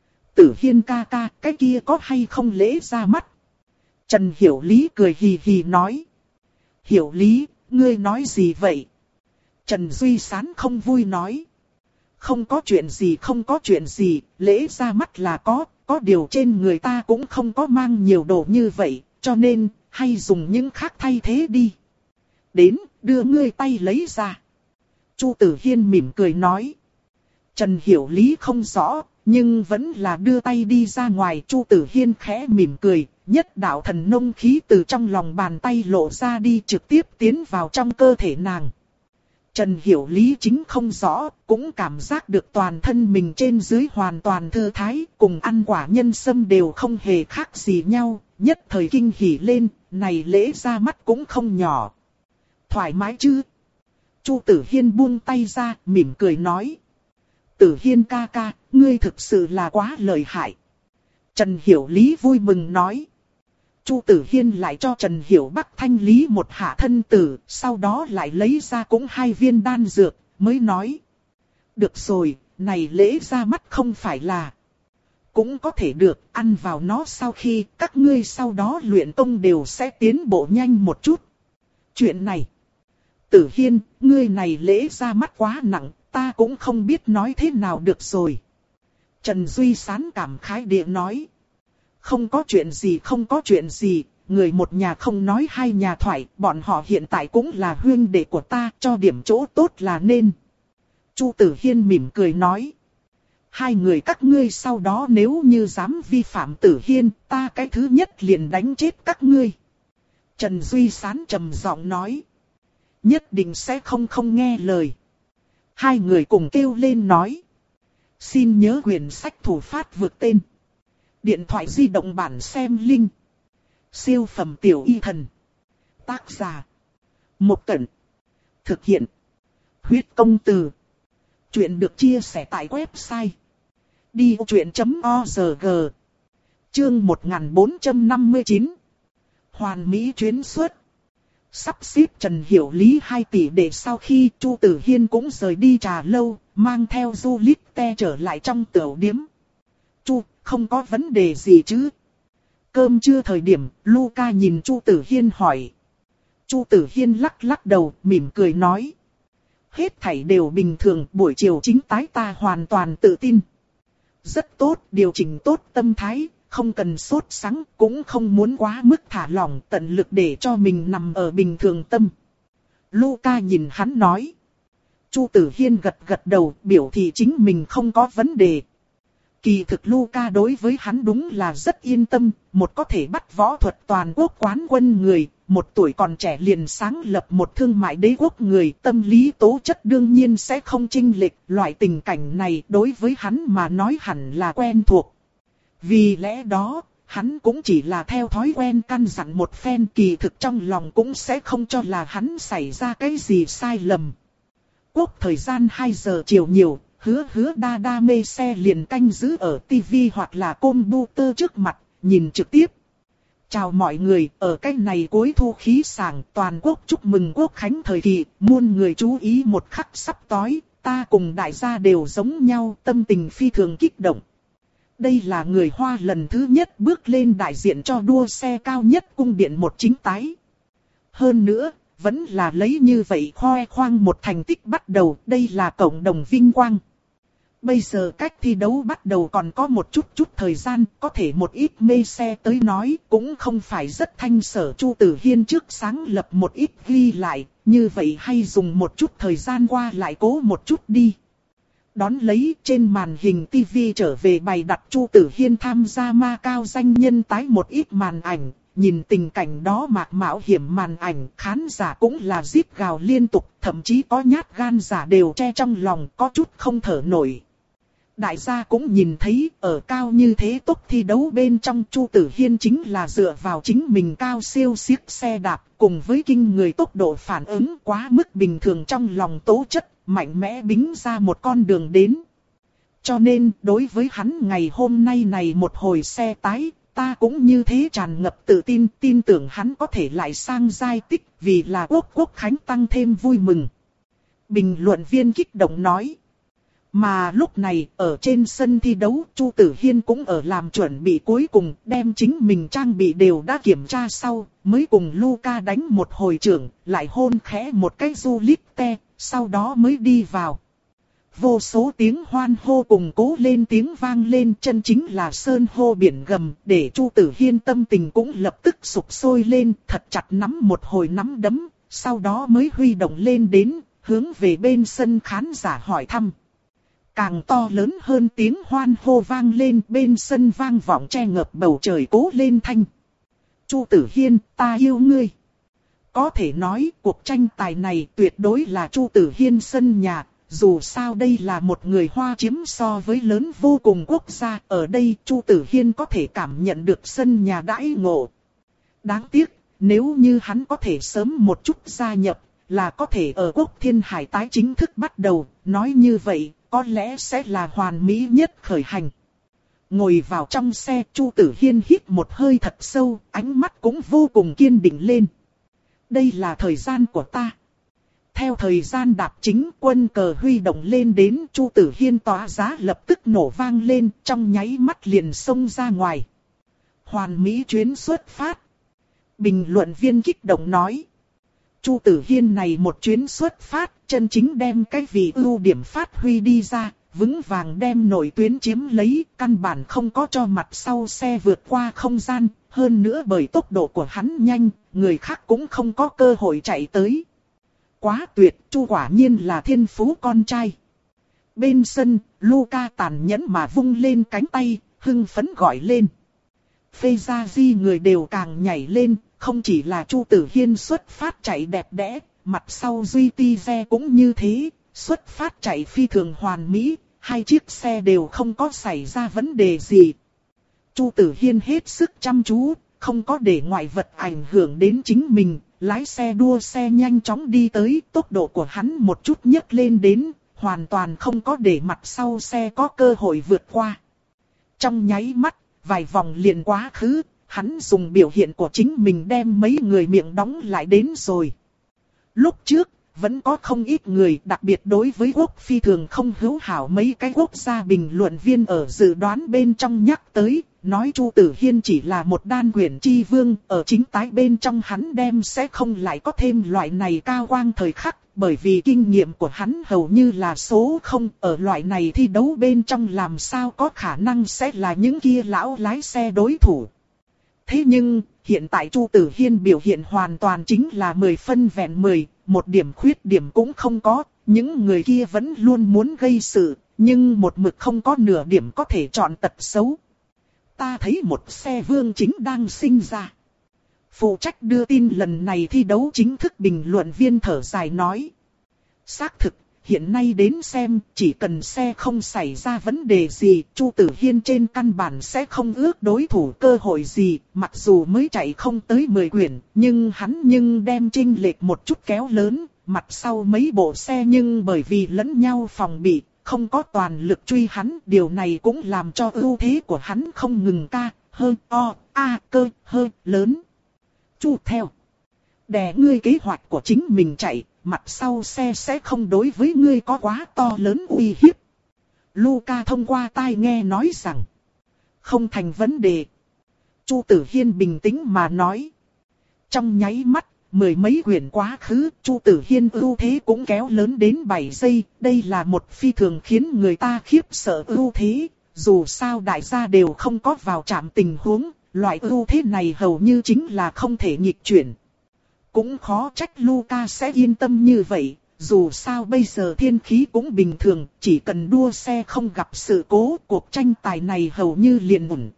Speaker 1: Tử Hiên ca ca, cái kia có hay không lễ ra mắt? Trần Hiểu Lý cười hì hì nói. Hiểu Lý, ngươi nói gì vậy? Trần Duy Sán không vui nói. Không có chuyện gì không có chuyện gì, lễ ra mắt là có, có điều trên người ta cũng không có mang nhiều đồ như vậy, cho nên, hay dùng những khác thay thế đi. Đến, đưa ngươi tay lấy ra. Chu Tử Hiên mỉm cười nói. Trần Hiểu Lý không rõ, nhưng vẫn là đưa tay đi ra ngoài. Chu Tử Hiên khẽ mỉm cười, nhất đạo thần nông khí từ trong lòng bàn tay lộ ra đi trực tiếp tiến vào trong cơ thể nàng. Trần Hiểu Lý chính không rõ, cũng cảm giác được toàn thân mình trên dưới hoàn toàn thư thái, cùng ăn quả nhân sâm đều không hề khác gì nhau, nhất thời kinh hỉ lên, này lễ ra mắt cũng không nhỏ. Thoải mái chứ? Chu Tử Hiên buông tay ra, mỉm cười nói. Tử Hiên ca ca, ngươi thực sự là quá lợi hại. Trần Hiểu Lý vui mừng nói. Chu Tử Hiên lại cho Trần Hiểu Bắc thanh lý một hạ thân tử, sau đó lại lấy ra cũng hai viên đan dược, mới nói. Được rồi, này lễ ra mắt không phải là. Cũng có thể được, ăn vào nó sau khi các ngươi sau đó luyện công đều sẽ tiến bộ nhanh một chút. Chuyện này. Tử Hiên, ngươi này lễ ra mắt quá nặng, ta cũng không biết nói thế nào được rồi. Trần Duy Sán cảm khái địa nói. Không có chuyện gì không có chuyện gì, người một nhà không nói hai nhà thoại, bọn họ hiện tại cũng là huynh đệ của ta, cho điểm chỗ tốt là nên. Chu Tử Hiên mỉm cười nói. Hai người các ngươi sau đó nếu như dám vi phạm Tử Hiên, ta cái thứ nhất liền đánh chết các ngươi. Trần Duy Sán trầm giọng nói. Nhất định sẽ không không nghe lời. Hai người cùng kêu lên nói. Xin nhớ quyển sách thủ phát vượt tên. Điện thoại di động bản xem link. Siêu phẩm tiểu y thần. Tác giả. Một Cẩn. Thực hiện. Huyết công từ. Chuyện được chia sẻ tại website. đi vô chuyện chấm org. Chương một nghìn bốn trăm năm mươi chín. Hoàn Mỹ chuyến xuất. Sắp xếp Trần Hiểu Lý hai tỷ để sau khi Chu Tử Hiên cũng rời đi trà lâu, mang theo Du Lít Te trở lại trong tiểu điếm. Chu, không có vấn đề gì chứ? Cơm trưa thời điểm, Luca nhìn Chu Tử Hiên hỏi. Chu Tử Hiên lắc lắc đầu, mỉm cười nói. Hết thảy đều bình thường, buổi chiều chính tái ta hoàn toàn tự tin. Rất tốt, điều chỉnh tốt tâm thái, không cần sốt sắng, cũng không muốn quá mức thả lỏng, tận lực để cho mình nằm ở bình thường tâm. Luca nhìn hắn nói. Chu Tử Hiên gật gật đầu, biểu thị chính mình không có vấn đề. Kỳ thực Luca đối với hắn đúng là rất yên tâm, một có thể bắt võ thuật toàn quốc quán quân người, một tuổi còn trẻ liền sáng lập một thương mại đế quốc người, tâm lý tố chất đương nhiên sẽ không chênh lệch, loại tình cảnh này đối với hắn mà nói hẳn là quen thuộc. Vì lẽ đó, hắn cũng chỉ là theo thói quen căn dặn một phen, kỳ thực trong lòng cũng sẽ không cho là hắn xảy ra cái gì sai lầm. Quốc thời gian hai giờ chiều nhiều, hứa hứa đa đa mê xe liền canh giữ ở tivi hoặc là computer trước mặt, nhìn trực tiếp. Chào mọi người, ở cái này cuối thu khí sảng, toàn quốc chúc mừng quốc khánh thời kỳ, muôn người chú ý một khắc sắp tới, ta cùng đại gia đều giống nhau, tâm tình phi thường kích động. Đây là người Hoa lần thứ nhất bước lên đại diện cho đua xe cao nhất cung điện một chính tái. Hơn nữa, vẫn là lấy như vậy khoe khoang một thành tích bắt đầu, đây là cộng đồng vinh quang. Bây giờ cách thi đấu bắt đầu còn có một chút chút thời gian, có thể một ít mê xe tới nói cũng không phải rất thanh sở. Chu Tử Hiên trước sáng lập một ít ghi lại, như vậy hay dùng một chút thời gian qua lại cố một chút đi. Đón lấy trên màn hình tivi trở về bày đặt Chu Tử Hiên tham gia ma cao danh nhân tái một ít màn ảnh. Nhìn tình cảnh đó mạc mạo hiểm màn ảnh, khán giả cũng là rít gào liên tục, thậm chí có nhát gan giả đều che trong lòng, có chút không thở nổi. Đại gia cũng nhìn thấy, ở cao như thế tốc thi đấu bên trong Chu Tử Hiên chính là dựa vào chính mình cao siêu xiếc xe đạp, cùng với kinh người tốc độ phản ứng quá mức bình thường trong lòng tố chất, mạnh mẽ bính ra một con đường đến. Cho nên, đối với hắn ngày hôm nay này một hồi xe tái, ta cũng như thế tràn ngập tự tin, tin tưởng hắn có thể lại sang giai tích, vì là quốc quốc khánh tăng thêm vui mừng. Bình luận viên kích động nói. Mà lúc này, ở trên sân thi đấu, Chu Tử Hiên cũng ở làm chuẩn bị cuối cùng, đem chính mình trang bị đều đã kiểm tra sau, mới cùng Luca đánh một hồi trưởng, lại hôn khẽ một cái Juliette, sau đó mới đi vào. Vô số tiếng hoan hô cùng cố lên tiếng vang lên, chân chính là sơn hô biển gầm, để Chu Tử Hiên tâm tình cũng lập tức sục sôi lên, thật chặt nắm một hồi nắm đấm, sau đó mới huy động lên đến, hướng về bên sân khán giả hỏi thăm. Càng to lớn hơn tiếng hoan hô vang lên, bên sân vang vọng che ngập bầu trời cố lên thanh. Chu Tử Hiên, ta yêu ngươi. Có thể nói cuộc tranh tài này tuyệt đối là Chu Tử Hiên sân nhà, dù sao đây là một người Hoa chiếm so với lớn vô cùng quốc gia, ở đây Chu Tử Hiên có thể cảm nhận được sân nhà đãi ngộ. Đáng tiếc, nếu như hắn có thể sớm một chút gia nhập, là có thể ở Quốc Thiên Hải tái chính thức bắt đầu, nói như vậy, có lẽ sẽ là hoàn mỹ nhất khởi hành. Ngồi vào trong xe, Chu Tử Hiên hít một hơi thật sâu, ánh mắt cũng vô cùng kiên định lên. Đây là thời gian của ta. Theo thời gian đạp chính, quân cờ huy động lên đến, Chu Tử Hiên tỏa giá lập tức nổ vang lên, trong nháy mắt liền xông ra ngoài. Hoàn mỹ chuyến xuất phát. Bình luận viên kích động nói. Chu Tử Hiên này một chuyến xuất phát, chân chính đem cái vị ưu điểm phát huy đi ra, vững vàng đem nội tuyến chiếm lấy, căn bản không có cho mặt sau xe vượt qua không gian, hơn nữa bởi tốc độ của hắn nhanh, người khác cũng không có cơ hội chạy tới. Quá tuyệt, Chu quả nhiên là thiên phú con trai. Bên sân, Luca tàn nhẫn mà vung lên cánh tay, hưng phấn gọi lên. Phê gia di người đều càng nhảy lên, không chỉ là Chu Tử Hiên xuất phát chạy đẹp đẽ, mặt sau Duy Ti xe cũng như thế, xuất phát chạy phi thường hoàn mỹ, hai chiếc xe đều không có xảy ra vấn đề gì. Chu Tử Hiên hết sức chăm chú, không có để ngoại vật ảnh hưởng đến chính mình, lái xe đua xe nhanh chóng đi tới, tốc độ của hắn một chút nhấc lên đến, hoàn toàn không có để mặt sau xe có cơ hội vượt qua. Trong nháy mắt, vài vòng liền quá khứ, hắn dùng biểu hiện của chính mình đem mấy người miệng đóng lại đến rồi. Lúc trước, vẫn có không ít người, đặc biệt đối với quốc phi thường không hữu hảo mấy cái quốc gia bình luận viên ở dự đoán bên trong nhắc tới, nói Chu Tử Hiên chỉ là một đan quyển chi vương, ở chính tái bên trong hắn đem sẽ không lại có thêm loại này cao quang thời khắc, bởi vì kinh nghiệm của hắn hầu như là số không, ở loại này thi đấu bên trong làm sao có khả năng sẽ là những kia lão lái xe đối thủ. Thế nhưng, hiện tại Chu Tử Hiên biểu hiện hoàn toàn chính là mười phân vẹn mười, một điểm khuyết điểm cũng không có, những người kia vẫn luôn muốn gây sự, nhưng một mực không có nửa điểm có thể chọn tật xấu. Ta thấy một xe vương chính đang sinh ra. Phụ trách đưa tin lần này thi đấu chính thức bình luận viên thở dài nói. Xác thực, hiện nay đến xem, chỉ cần xe không xảy ra vấn đề gì, Chu Tử Hiên trên căn bản sẽ không ước đối thủ cơ hội gì, mặc dù mới chạy không tới mười quyển, nhưng hắn nhưng đem chênh lệch một chút kéo lớn, mặt sau mấy bộ xe nhưng bởi vì lẫn nhau phòng bị, không có toàn lực truy hắn, điều này cũng làm cho ưu thế của hắn không ngừng ca, hơn o, A cơ hơi lớn. Chu theo. Đè ngươi kế hoạch của chính mình chạy, mặt sau xe sẽ không đối với ngươi có quá to lớn uy hiếp. Luca thông qua tai nghe nói rằng. Không thành vấn đề. Chu Tử Hiên bình tĩnh mà nói. Trong nháy mắt, mười mấy quyển quá khứ, Chu Tử Hiên ưu thế cũng kéo lớn đến bảy giây. Đây là một phi thường khiến người ta khiếp sợ ưu thế. Dù sao đại gia đều không có vào trạm tình huống, loại ưu thế này hầu như chính là không thể nghịch chuyển. Cũng khó trách Luca sẽ yên tâm như vậy, dù sao bây giờ thiên khí cũng bình thường, chỉ cần đua xe không gặp sự cố, cuộc tranh tài này hầu như liền ổn.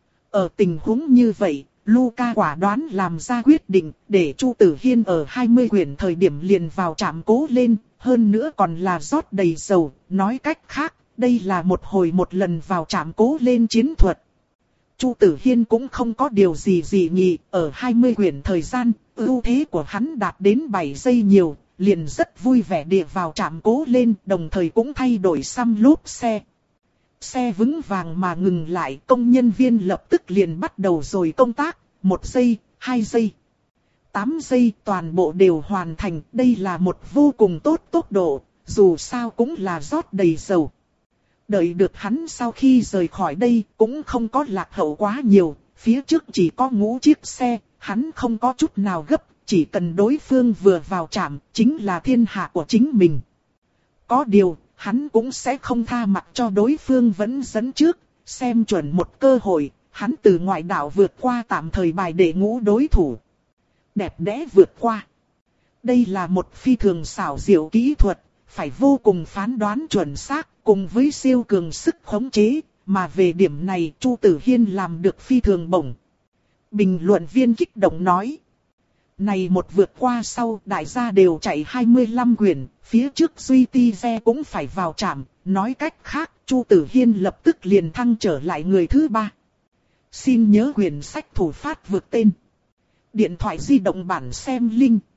Speaker 1: Ở tình huống như vậy, Luca quả đoán làm ra quyết định, để Chu Tử Hiên ở hai mươi quyển thời điểm liền vào trạm cố lên, hơn nữa còn là rót đầy dầu, nói cách khác, đây là một hồi một lần vào trạm cố lên chiến thuật. Chu Tử Hiên cũng không có điều gì dị nghị, ở hai mươi quyển thời gian, ưu thế của hắn đạt đến bảy giây nhiều, liền rất vui vẻ địa vào trạm cố lên, đồng thời cũng thay đổi xăm lốp xe. Xe vững vàng mà ngừng lại, công nhân viên lập tức liền bắt đầu rồi công tác, một giây, hai giây, tám giây toàn bộ đều hoàn thành, đây là một vô cùng tốt tốc độ, dù sao cũng là rót đầy dầu. Đợi được hắn sau khi rời khỏi đây cũng không có lạc hậu quá nhiều, phía trước chỉ có ngũ chiếc xe, hắn không có chút nào gấp, chỉ cần đối phương vừa vào trạm, chính là thiên hạ của chính mình. Có điều, hắn cũng sẽ không tha mặc cho đối phương vẫn dẫn trước, xem chuẩn một cơ hội, hắn từ ngoại đảo vượt qua tạm thời bài để ngũ đối thủ. Đẹp đẽ vượt qua. Đây là một phi thường xảo diệu kỹ thuật, phải vô cùng phán đoán chuẩn xác, cùng với siêu cường sức khống chế, mà về điểm này Chu Tử Hiên làm được phi thường bổng. Bình luận viên kích động nói. Này một vượt qua sau đại gia đều chạy hai mươi lăm quyển, phía trước Duy Ti Ve cũng phải vào trạm, nói cách khác Chu Tử Hiên lập tức liền thăng trở lại người thứ ba. Xin nhớ quyển sách thủ phát vượt tên. Điện thoại di động bản xem link.